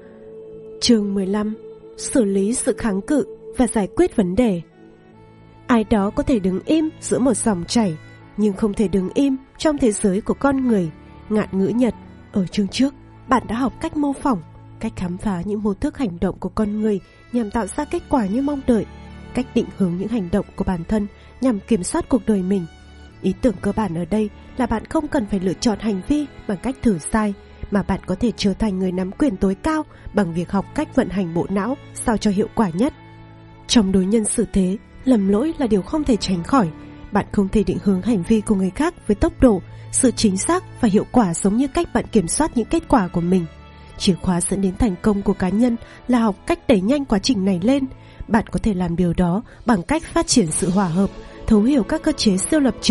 Chương mười lăm. Xử lý sự kháng cự và giải quyết vấn đề. Ai đó có thể đứng im giữa một dòng chảy, nhưng không thể đứng im trong thế giới của con người. Ngạn ngữ Nhật. Ở chương trước, bạn đã học cách mô phỏng, cách khám phá những mô thức hành động của con người nhằm tạo ra kết quả như mong đợi, cách định hướng những hành động của bản thân nhằm kiểm soát cuộc đời mình. Ý tưởng cơ bản ở đây là bạn không cần phải lựa chọn hành vi bằng cách thử sai, mà bạn có thể trở thành người nắm quyền tối cao bằng việc học cách vận hành bộ não sao cho hiệu quả nhất. Trong đối nhân xử thế, lầm lỗi là điều không thể tránh khỏi. Bạn không thể định hướng hành vi của người khác với tốc độ, sự chính xác và hiệu quả giống như cách bạn kiểm soát những kết quả của mình. Chìa khóa dẫn đến thành công của cá nhân là học cách đẩy nhanh quá trình này lên. Bạn có thể làm điều đó bằng cách phát triển sự hòa hợp, thấu hiểu các cơ chế siêu lập trình,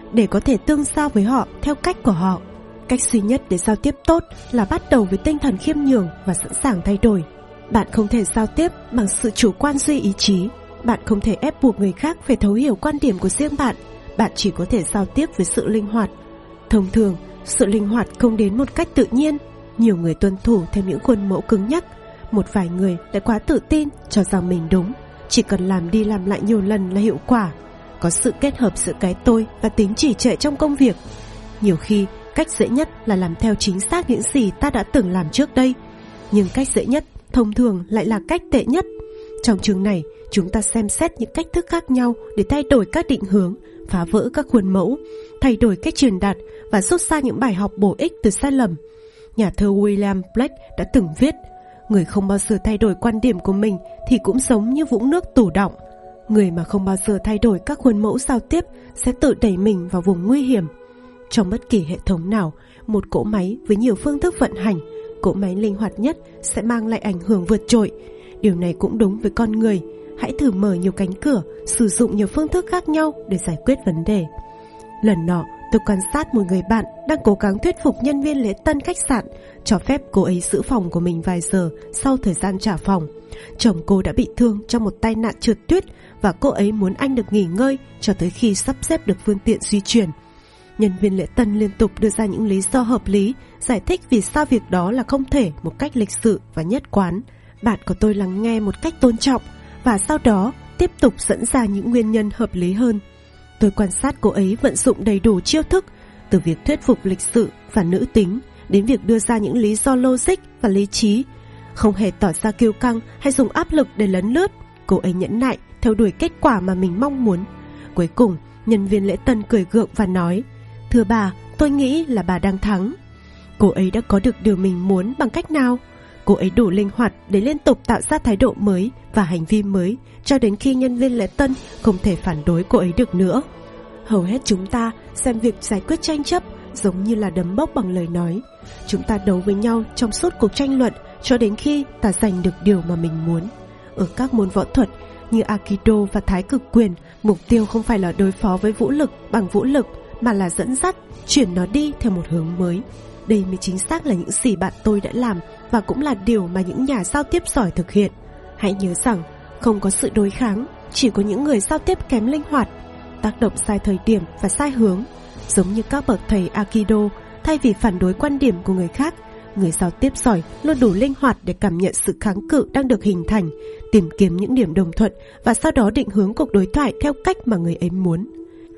để có thể tương giao với họ theo cách của họ. Cách duy nhất để giao tiếp tốt là bắt đầu với tinh thần khiêm nhường và sẵn sàng thay đổi. Bạn không thể giao tiếp bằng sự chủ quan duy ý chí. Bạn không thể ép buộc người khác phải thấu hiểu quan điểm của riêng bạn. Bạn chỉ có thể giao tiếp với sự linh hoạt. Thông thường, sự linh hoạt không đến một cách tự nhiên. Nhiều người tuân thủ theo những khuôn mẫu cứng nhắc. Một vài người lại quá tự tin, cho rằng mình đúng. Chỉ cần làm đi làm lại nhiều lần là hiệu quả. Có sự kết hợp giữa cái tôi và tính trì trệ trong công việc. Nhiều khi, cách dễ nhất là làm theo chính xác những gì ta đã từng làm trước đây. Nhưng cách dễ nhất thông thường lại là cách tệ nhất. Trong chương này, chúng ta xem xét những cách thức khác nhau để thay đổi các định hướng, phá vỡ các khuôn mẫu, thay đổi cách truyền đạt và rút ra những bài học bổ ích từ sai lầm. Nhà thơ William Blake đã từng viết, người không bao giờ thay đổi quan điểm của mình thì cũng giống như vũng nước tủ đọng. Người mà không bao giờ thay đổi các khuôn mẫu giao tiếp sẽ tự đẩy mình vào vùng nguy hiểm. Trong bất kỳ hệ thống nào, một cỗ máy với nhiều phương thức vận hành, cỗ máy linh hoạt nhất sẽ mang lại ảnh hưởng vượt trội. Điều này cũng đúng với con người. Hãy thử mở nhiều cánh cửa, sử dụng nhiều phương thức khác nhau để giải quyết vấn đề. Lần nọ, tôi quan sát một người bạn đang cố gắng thuyết phục nhân viên lễ tân khách sạn cho phép cô ấy giữ phòng của mình vài giờ sau thời gian trả phòng. Chồng cô đã bị thương trong một tai nạn trượt tuyết và cô ấy muốn anh được nghỉ ngơi cho tới khi sắp xếp được phương tiện di chuyển. Nhân viên lễ tân liên tục đưa ra những lý do hợp lý, giải thích vì sao việc đó là không thể một cách lịch sự và nhất quán. Bạn của tôi lắng nghe một cách tôn trọng và sau đó tiếp tục dẫn ra những nguyên nhân hợp lý hơn. Tôi quan sát cô ấy vận dụng đầy đủ chiêu thức, từ việc thuyết phục lịch sự và nữ tính đến việc đưa ra những lý do logic và lý trí. Không hề tỏ ra kiêu căng hay dùng áp lực để lấn lướt, cô ấy nhẫn nại theo đuổi kết quả mà mình mong muốn. Cuối cùng, nhân viên lễ tân cười gượng và nói, thưa bà, tôi nghĩ là bà đang thắng. Cô ấy đã có được điều mình muốn bằng cách nào? Cô ấy đủ linh hoạt để liên tục tạo ra thái độ mới và hành vi mới cho đến khi nhân viên lễ tân không thể phản đối cô ấy được nữa. Hầu hết chúng ta xem việc giải quyết tranh chấp giống như là đấm bốc bằng lời nói. Chúng ta đấu với nhau trong suốt cuộc tranh luận cho đến khi ta giành được điều mà mình muốn. Ở các môn võ thuật như Aikido và Thái cực quyền, mục tiêu không phải là đối phó với vũ lực bằng vũ lực mà là dẫn dắt, chuyển nó đi theo một hướng mới. Đây mới chính xác là những gì bạn tôi đã làm và cũng là điều mà những nhà giao tiếp giỏi thực hiện. Hãy nhớ rằng không có sự đối kháng, chỉ có những người giao tiếp kém linh hoạt, tác động sai thời điểm và sai hướng. Giống như các bậc thầy Aikido, thay vì phản đối quan điểm của người khác, người giao tiếp giỏi luôn đủ linh hoạt để cảm nhận sự kháng cự đang được hình thành, tìm kiếm những điểm đồng thuận và sau đó định hướng cuộc đối thoại theo cách mà người ấy muốn.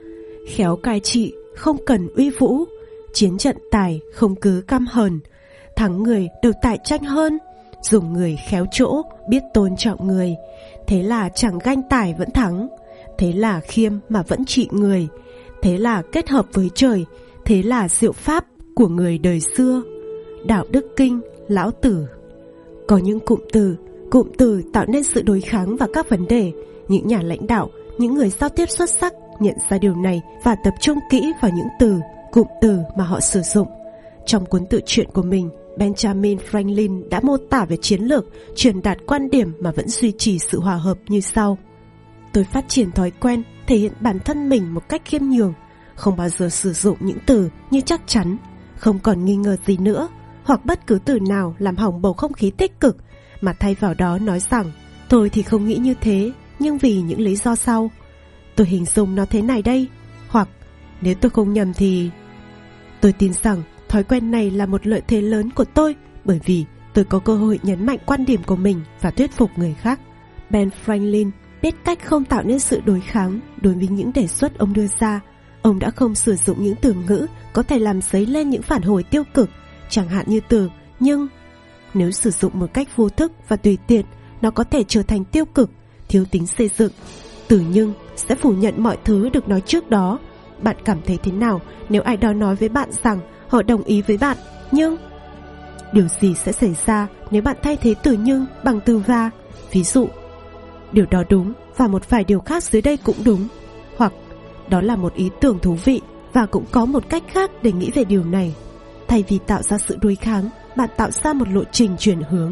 Khéo cai trị không cần uy vũ, chiến trận tài không cứ căm hờn, thắng người đều tại tranh hơn, dùng người khéo chỗ biết tôn trọng người, thế là chẳng ganh tài vẫn thắng, thế là khiêm mà vẫn trị người, thế là kết hợp với trời, thế là diệu pháp của người đời xưa. Đạo Đức Kinh, Lão Tử. Có những cụm từ, cụm từ tạo nên sự đối kháng và các vấn đề. Những nhà lãnh đạo, những người giao tiếp xuất sắc nhận ra điều này và tập trung kỹ vào những từ, cụm từ mà họ sử dụng. Trong cuốn tự truyện của mình, Benjamin Franklin đã mô tả về chiến lược truyền đạt quan điểm mà vẫn duy trì sự hòa hợp như sau. Tôi phát triển thói quen thể hiện bản thân mình một cách khiêm nhường, không bao giờ sử dụng những từ như chắc chắn, không còn nghi ngờ gì nữa, hoặc bất cứ từ nào làm hỏng bầu không khí tích cực, mà thay vào đó nói rằng tôi thì không nghĩ như thế, nhưng vì những lý do sau. Tôi hình dung nó thế này đây, hoặc nếu tôi không nhầm thì... Tôi tin rằng thói quen này là một lợi thế lớn của tôi, bởi vì tôi có cơ hội nhấn mạnh quan điểm của mình và thuyết phục người khác. Ben Franklin biết cách không tạo nên sự đối kháng đối với những đề xuất ông đưa ra. Ông đã không sử dụng những từ ngữ có thể làm dấy lên những phản hồi tiêu cực, chẳng hạn như từ nhưng. Nếu sử dụng một cách vô thức và tùy tiện, nó có thể trở thành tiêu cực, thiếu tính xây dựng. Từ nhưng sẽ phủ nhận mọi thứ được nói trước đó. Bạn cảm thấy thế nào nếu ai đó nói với bạn rằng họ đồng ý với bạn, nhưng? Điều gì sẽ xảy ra nếu bạn thay thế từ nhưng bằng từ và? Ví dụ, điều đó đúng và một vài điều khác dưới đây cũng đúng. Hoặc, đó là một ý tưởng thú vị và cũng có một cách khác để nghĩ về điều này. Thay vì tạo ra sự đối kháng, bạn tạo ra một lộ trình chuyển hướng.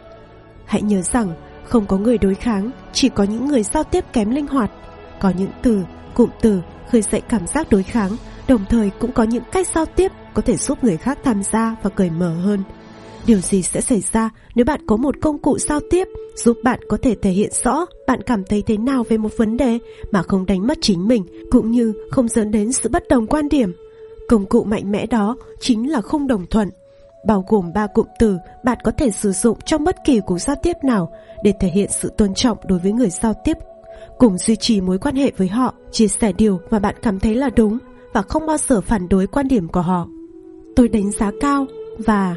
Hãy nhớ rằng không có người đối kháng, chỉ có những người giao tiếp kém linh hoạt. Có những từ, cụm từ khơi dậy cảm giác đối kháng, đồng thời cũng có những cách giao tiếp có thể giúp người khác tham gia và cởi mở hơn. Điều gì sẽ xảy ra nếu bạn có một công cụ giao tiếp giúp bạn có thể thể hiện rõ bạn cảm thấy thế nào về một vấn đề mà không đánh mất chính mình, cũng như không dẫn đến sự bất đồng quan điểm? Công cụ mạnh mẽ đó chính là khung đồng thuận, bao gồm ba cụm từ bạn có thể sử dụng trong bất kỳ cuộc giao tiếp nào để thể hiện sự tôn trọng đối với người giao tiếp, cùng duy trì mối quan hệ với họ, chia sẻ điều mà bạn cảm thấy là đúng và không bao giờ phản đối quan điểm của họ. Tôi đánh giá cao và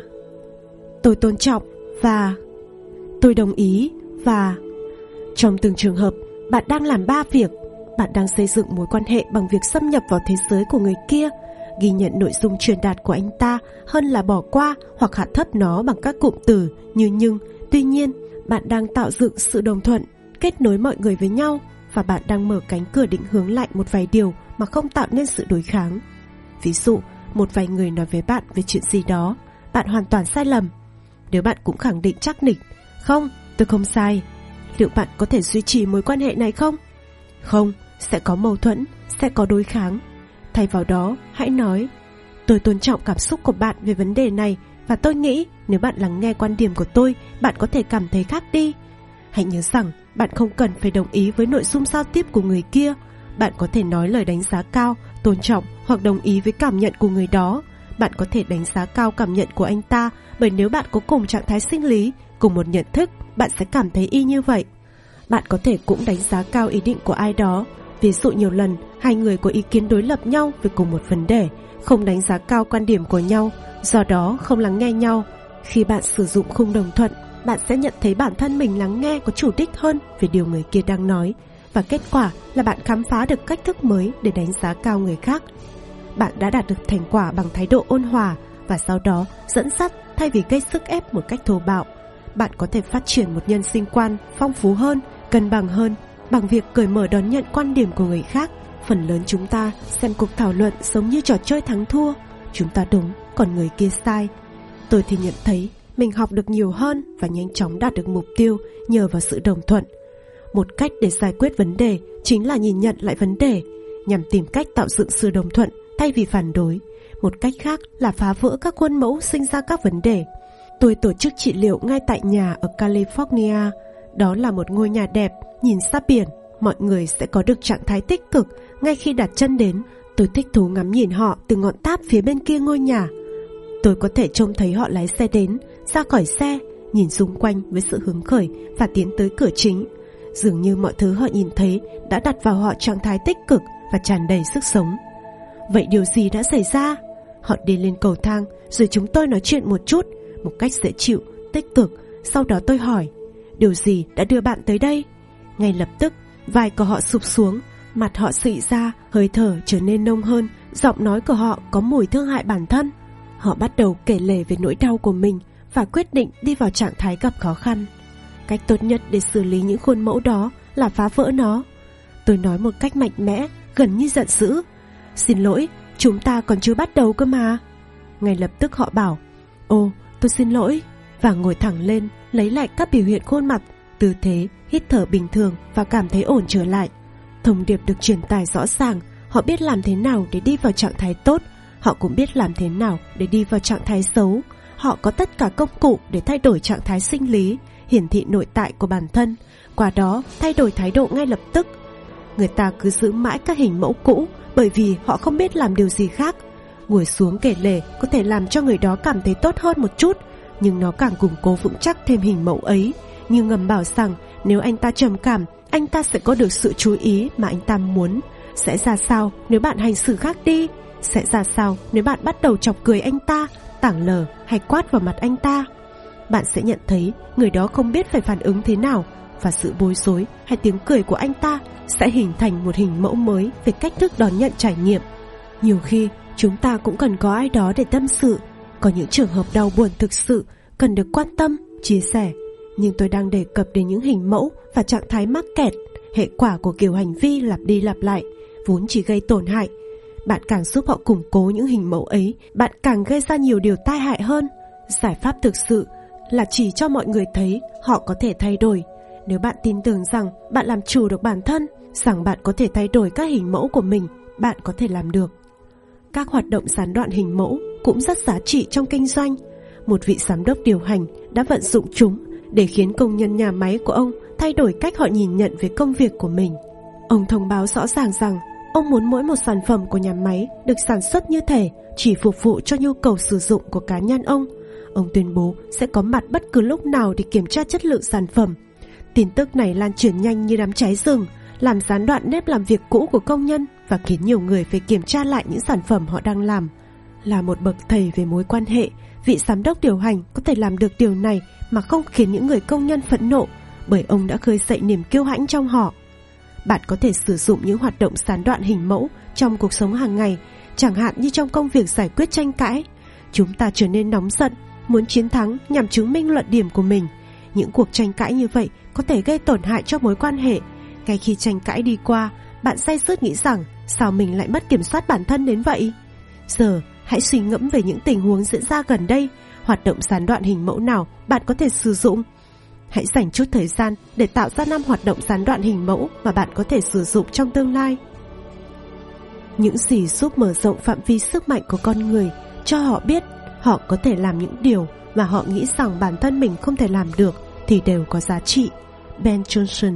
tôi tôn trọng và tôi đồng ý và trong từng trường hợp, bạn đang làm ba việc. Bạn đang xây dựng mối quan hệ bằng việc xâm nhập vào thế giới của người kia, ghi nhận nội dung truyền đạt của anh ta hơn là bỏ qua hoặc hạ thấp nó bằng các cụm từ như nhưng, tuy nhiên. Bạn đang tạo dựng sự đồng thuận, kết nối mọi người với nhau, và bạn đang mở cánh cửa định hướng lại một vài điều mà không tạo nên sự đối kháng. Ví dụ, một vài người nói với bạn về chuyện gì đó, bạn hoàn toàn sai lầm. Nếu bạn cũng khẳng định chắc nịch, không, tôi không sai, liệu bạn có thể duy trì mối quan hệ này không? Không, sẽ có mâu thuẫn, sẽ có đối kháng. Thay vào đó, hãy nói, tôi tôn trọng cảm xúc của bạn về vấn đề này, và tôi nghĩ nếu bạn lắng nghe quan điểm của tôi, bạn có thể cảm thấy khác đi. Hãy nhớ rằng bạn không cần phải đồng ý với nội dung giao tiếp của người kia. Bạn có thể nói lời đánh giá cao, tôn trọng hoặc đồng ý với cảm nhận của người đó. Bạn có thể đánh giá cao cảm nhận của anh ta, bởi nếu bạn có cùng trạng thái sinh lý, cùng một nhận thức, bạn sẽ cảm thấy y như vậy. Bạn có thể cũng đánh giá cao ý định của ai đó. Ví dụ nhiều lần, hai người có ý kiến đối lập nhau về cùng một vấn đề, không đánh giá cao quan điểm của nhau, do đó không lắng nghe nhau. Khi bạn sử dụng khung đồng thuận, bạn sẽ nhận thấy bản thân mình lắng nghe có chủ đích hơn về điều người kia đang nói, và kết quả là bạn khám phá được cách thức mới để đánh giá cao người khác. Bạn đã đạt được thành quả bằng thái độ ôn hòa, và sau đó dẫn dắt thay vì gây sức ép một cách thô bạo. Bạn có thể phát triển một nhân sinh quan phong phú hơn, cân bằng hơn bằng việc cởi mở đón nhận quan điểm của người khác. Phần lớn chúng ta xem cuộc thảo luận giống như trò chơi thắng thua, chúng ta đúng, còn người kia sai. Tôi thì nhận thấy mình học được nhiều hơn và nhanh chóng đạt được mục tiêu nhờ vào sự đồng thuận. Một cách để giải quyết vấn đề chính là nhìn nhận lại vấn đề, nhằm tìm cách tạo dựng sự đồng thuận thay vì phản đối. Một cách khác là phá vỡ các khuôn mẫu sinh ra các vấn đề. Tôi tổ chức trị liệu ngay tại nhà ở California. Đó là một ngôi nhà đẹp, nhìn ra biển. Mọi người sẽ có được trạng thái tích cực ngay khi đặt chân đến. Tôi thích thú ngắm nhìn họ từ ngọn tháp phía bên kia ngôi nhà. Tôi có thể trông thấy họ lái xe đến, ra khỏi xe, nhìn xung quanh với sự hứng khởi và tiến tới cửa chính. Dường như mọi thứ họ nhìn thấy đã đặt vào họ trạng thái tích cực và tràn đầy sức sống. Vậy điều gì đã xảy ra? Họ đi lên cầu thang, rồi chúng tôi nói chuyện một chút, một cách dễ chịu, tích cực. Sau đó tôi hỏi, điều gì đã đưa bạn tới đây? Ngay lập tức, vai của họ sụp xuống, mặt họ xị ra, hơi thở trở nên nông hơn, giọng nói của họ có mùi thương hại bản thân. Họ bắt đầu kể lể về nỗi đau của mình và quyết định đi vào trạng thái gặp khó khăn. Cách tốt nhất để xử lý những khuôn mẫu đó là phá vỡ nó. Tôi nói một cách mạnh mẽ, gần như giận dữ, xin lỗi, chúng ta còn chưa bắt đầu cơ mà. Ngay lập tức họ bảo, ồ, tôi xin lỗi, và ngồi thẳng lên, lấy lại các biểu hiện khuôn mặt, tư thế, hít thở bình thường và cảm thấy ổn trở lại. Thông điệp được truyền tải rõ ràng, họ biết làm thế nào để đi vào trạng thái tốt, họ cũng biết làm thế nào để đi vào trạng thái xấu. Họ có tất cả công cụ để thay đổi trạng thái sinh lý, hiển thị nội tại của bản thân, qua đó thay đổi thái độ ngay lập tức. Người ta cứ giữ mãi các hình mẫu cũ bởi vì họ không biết làm điều gì khác. Ngồi xuống kể lể có thể làm cho người đó cảm thấy tốt hơn một chút, nhưng nó càng củng cố vững chắc thêm hình mẫu ấy, như ngầm bảo rằng nếu anh ta trầm cảm, anh ta sẽ có được sự chú ý mà anh ta muốn. Sẽ ra sao nếu bạn hành xử khác đi? Sẽ ra sao nếu bạn bắt đầu chọc cười anh ta, tảng lờ hay quát vào mặt anh ta? Bạn sẽ nhận thấy người đó không biết phải phản ứng thế nào, và sự bối rối hay tiếng cười của anh ta sẽ hình thành một hình mẫu mới về cách thức đón nhận trải nghiệm. Nhiều khi chúng ta cũng cần có ai đó để tâm sự. Có những trường hợp đau buồn thực sự cần được quan tâm, chia sẻ. Nhưng tôi đang đề cập đến những hình mẫu và trạng thái mắc kẹt, hệ quả của kiểu hành vi lặp đi lặp lại, vốn chỉ gây tổn hại. Bạn càng giúp họ củng cố những hình mẫu ấy, bạn càng gây ra nhiều điều tai hại hơn. Giải pháp thực sự là chỉ cho mọi người thấy họ có thể thay đổi. Nếu bạn tin tưởng rằng bạn làm chủ được bản thân, rằng bạn có thể thay đổi các hình mẫu của mình, bạn có thể làm được. Các hoạt động gián đoạn hình mẫu cũng rất giá trị trong kinh doanh. Một vị giám đốc điều hành đã vận dụng chúng để khiến công nhân nhà máy của ông thay đổi cách họ nhìn nhận về công việc của mình. Ông thông báo rõ ràng rằng ông muốn mỗi một sản phẩm của nhà máy được sản xuất như thể chỉ phục vụ cho nhu cầu sử dụng của cá nhân ông. Ông tuyên bố sẽ có mặt bất cứ lúc nào để kiểm tra chất lượng sản phẩm. Tin tức này lan truyền nhanh như đám cháy rừng, làm gián đoạn nếp làm việc cũ của công nhân và khiến nhiều người phải kiểm tra lại những sản phẩm họ đang làm. Là một bậc thầy về mối quan hệ, vị giám đốc điều hành có thể làm được điều này mà không khiến những người công nhân phẫn nộ, bởi ông đã khơi dậy niềm kiêu hãnh trong họ. Bạn có thể sử dụng những hoạt động gián đoạn hình mẫu trong cuộc sống hàng ngày, chẳng hạn như trong công việc giải quyết tranh cãi. Chúng ta trở nên nóng giận, muốn chiến thắng nhằm chứng minh luận điểm của mình. Những cuộc tranh cãi như vậy có thể gây tổn hại cho mối quan hệ. Ngay khi tranh cãi đi qua, bạn say sứt nghĩ rằng sao mình lại mất kiểm soát bản thân đến vậy. Giờ hãy suy ngẫm về những tình huống diễn ra gần đây. Hoạt động gián đoạn hình mẫu nào bạn có thể sử dụng? Hãy dành chút thời gian để tạo ra năm hoạt động gián đoạn hình mẫu mà bạn có thể sử dụng trong tương lai. Những gì giúp mở rộng phạm vi sức mạnh của con người, cho họ biết họ có thể làm những điều mà họ nghĩ rằng bản thân mình không thể làm được thì đều có giá trị. Ben Johnson.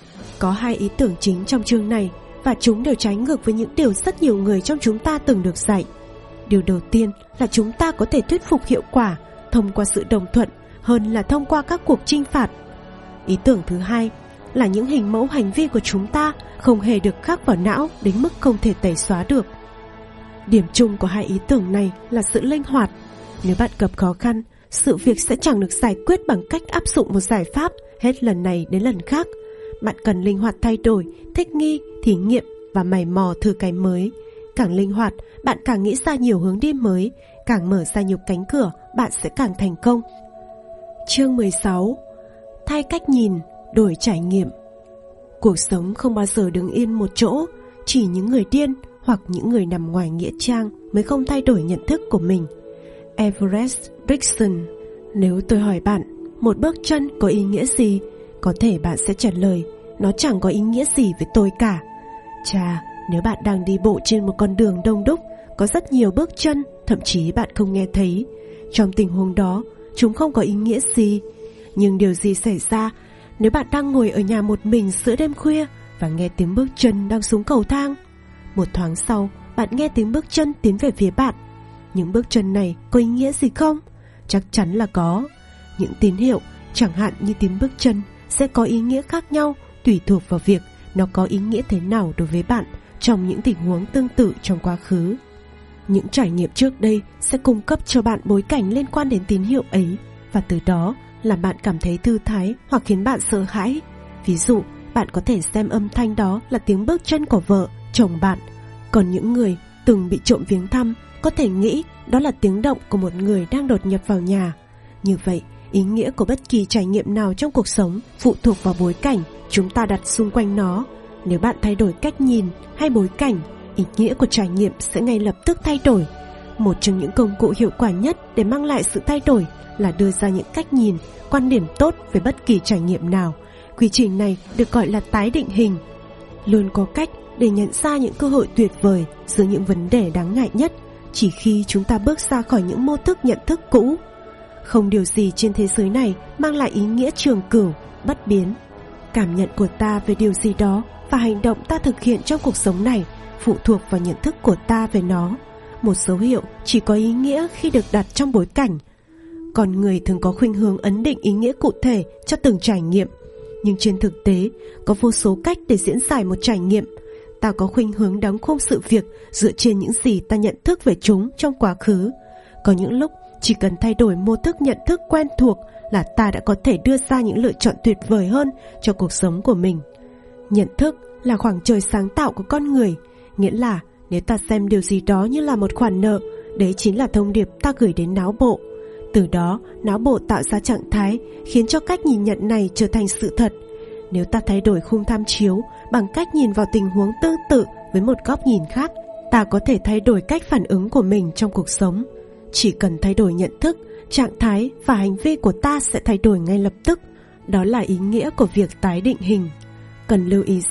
Có hai ý tưởng chính trong chương này, và chúng đều trái ngược với những điều rất nhiều người trong chúng ta từng được dạy. Điều đầu tiên là chúng ta có thể thuyết phục hiệu quả thông qua sự đồng thuận hơn là thông qua các cuộc chinh phạt. Ý tưởng thứ hai là những hình mẫu hành vi của chúng ta không hề được khắc vào não đến mức không thể tẩy xóa được. Điểm chung của hai ý tưởng này là sự linh hoạt. Nếu bạn gặp khó khăn, sự việc sẽ chẳng được giải quyết bằng cách áp dụng một giải pháp hết lần này đến lần khác. Bạn cần linh hoạt thay đổi, thích nghi, thí nghiệm và mày mò thử cái mới. Càng linh hoạt, bạn càng nghĩ ra nhiều hướng đi mới, càng mở ra nhiều cánh cửa, bạn sẽ càng thành công. Chương mười sáu. Thay cách nhìn, đổi trải nghiệm. Cuộc sống không bao giờ đứng yên một chỗ, chỉ những người điên hoặc những người nằm ngoài nghĩa trang mới không thay đổi nhận thức của mình. Everett Dixon. Nếu tôi hỏi bạn, một bước chân có ý nghĩa gì? Có thể bạn sẽ trả lời, nó chẳng có ý nghĩa gì với tôi cả. Chà, nếu bạn đang đi bộ trên một con đường đông đúc, có rất nhiều bước chân, thậm chí bạn không nghe thấy. Trong tình huống đó, chúng không có ý nghĩa gì. Nhưng điều gì xảy ra nếu bạn đang ngồi ở nhà một mình giữa đêm khuya và nghe tiếng bước chân đang xuống cầu thang? Một thoáng sau, bạn nghe tiếng bước chân tiến về phía bạn. Những bước chân này có ý nghĩa gì không? Chắc chắn là có. Những tín hiệu, chẳng hạn như tiếng bước chân, sẽ có ý nghĩa khác nhau tùy thuộc vào việc nó có ý nghĩa thế nào đối với bạn trong những tình huống tương tự trong quá khứ. Những trải nghiệm trước đây sẽ cung cấp cho bạn bối cảnh liên quan đến tín hiệu ấy, và từ đó làm bạn cảm thấy thư thái hoặc khiến bạn sợ hãi. Ví dụ, bạn có thể xem âm thanh đó là tiếng bước chân của vợ, chồng bạn. Còn những người từng bị trộm viếng thăm có thể nghĩ đó là tiếng động của một người đang đột nhập vào nhà. Như vậy, ý nghĩa của bất kỳ trải nghiệm nào trong cuộc sống phụ thuộc vào bối cảnh chúng ta đặt xung quanh nó. Nếu bạn thay đổi cách nhìn hay bối cảnh, ý nghĩa của trải nghiệm sẽ ngay lập tức thay đổi. Một trong những công cụ hiệu quả nhất để mang lại sự thay đổi là đưa ra những cách nhìn, quan điểm tốt về bất kỳ trải nghiệm nào. Quy trình này được gọi là tái định hình. Luôn có cách để nhận ra những cơ hội tuyệt vời giữa những vấn đề đáng ngại nhất chỉ khi chúng ta bước ra khỏi những mô thức nhận thức cũ. Không điều gì trên thế giới này mang lại ý nghĩa trường cửu, bất biến. Cảm nhận của ta về điều gì đó và hành động ta thực hiện trong cuộc sống này phụ thuộc vào nhận thức của ta về nó. Một dấu hiệu chỉ có ý nghĩa khi được đặt trong bối cảnh. Con người thường có khuynh hướng ấn định ý nghĩa cụ thể cho từng trải nghiệm, nhưng trên thực tế có vô số cách để diễn giải một trải nghiệm. Ta có khuynh hướng đóng khung sự việc dựa trên những gì ta nhận thức về chúng trong quá khứ. Có những lúc chỉ cần thay đổi mô thức nhận thức quen thuộc là ta đã có thể đưa ra những lựa chọn tuyệt vời hơn cho cuộc sống của mình. Nhận thức là khoảng trời sáng tạo của con người, nghĩa là nếu ta xem điều gì đó như là một khoản nợ, đấy chính là thông điệp ta gửi đến não bộ. Từ đó, não bộ tạo ra trạng thái khiến cho cách nhìn nhận này trở thành sự thật. Nếu ta thay đổi khung tham chiếu bằng cách nhìn vào tình huống tương tự với một góc nhìn khác, ta có thể thay đổi cách phản ứng của mình trong cuộc sống. Chỉ cần thay đổi nhận thức, trạng thái và hành vi của ta sẽ thay đổi ngay lập tức. Đó là ý nghĩa của việc tái định hình. Cần lưu ý rằng,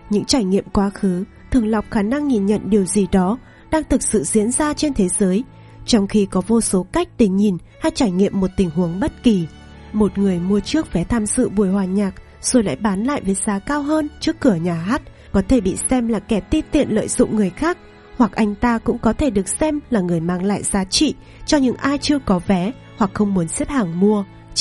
Những trải nghiệm quá khứ thường lọc khả năng nhìn nhận điều gì đó đang thực sự diễn ra trên thế giới, trong khi có vô số cách để nhìn hay trải nghiệm một tình huống bất kỳ. Một người mua trước vé tham dự buổi hòa nhạc rồi lại bán lại với giá cao hơn trước cửa nhà hát có thể bị xem là kẻ ti tiện lợi dụng người khác, hoặc anh ta cũng có thể được xem là người mang lại giá trị cho những ai chưa có vé hoặc không muốn xếp hàng mua.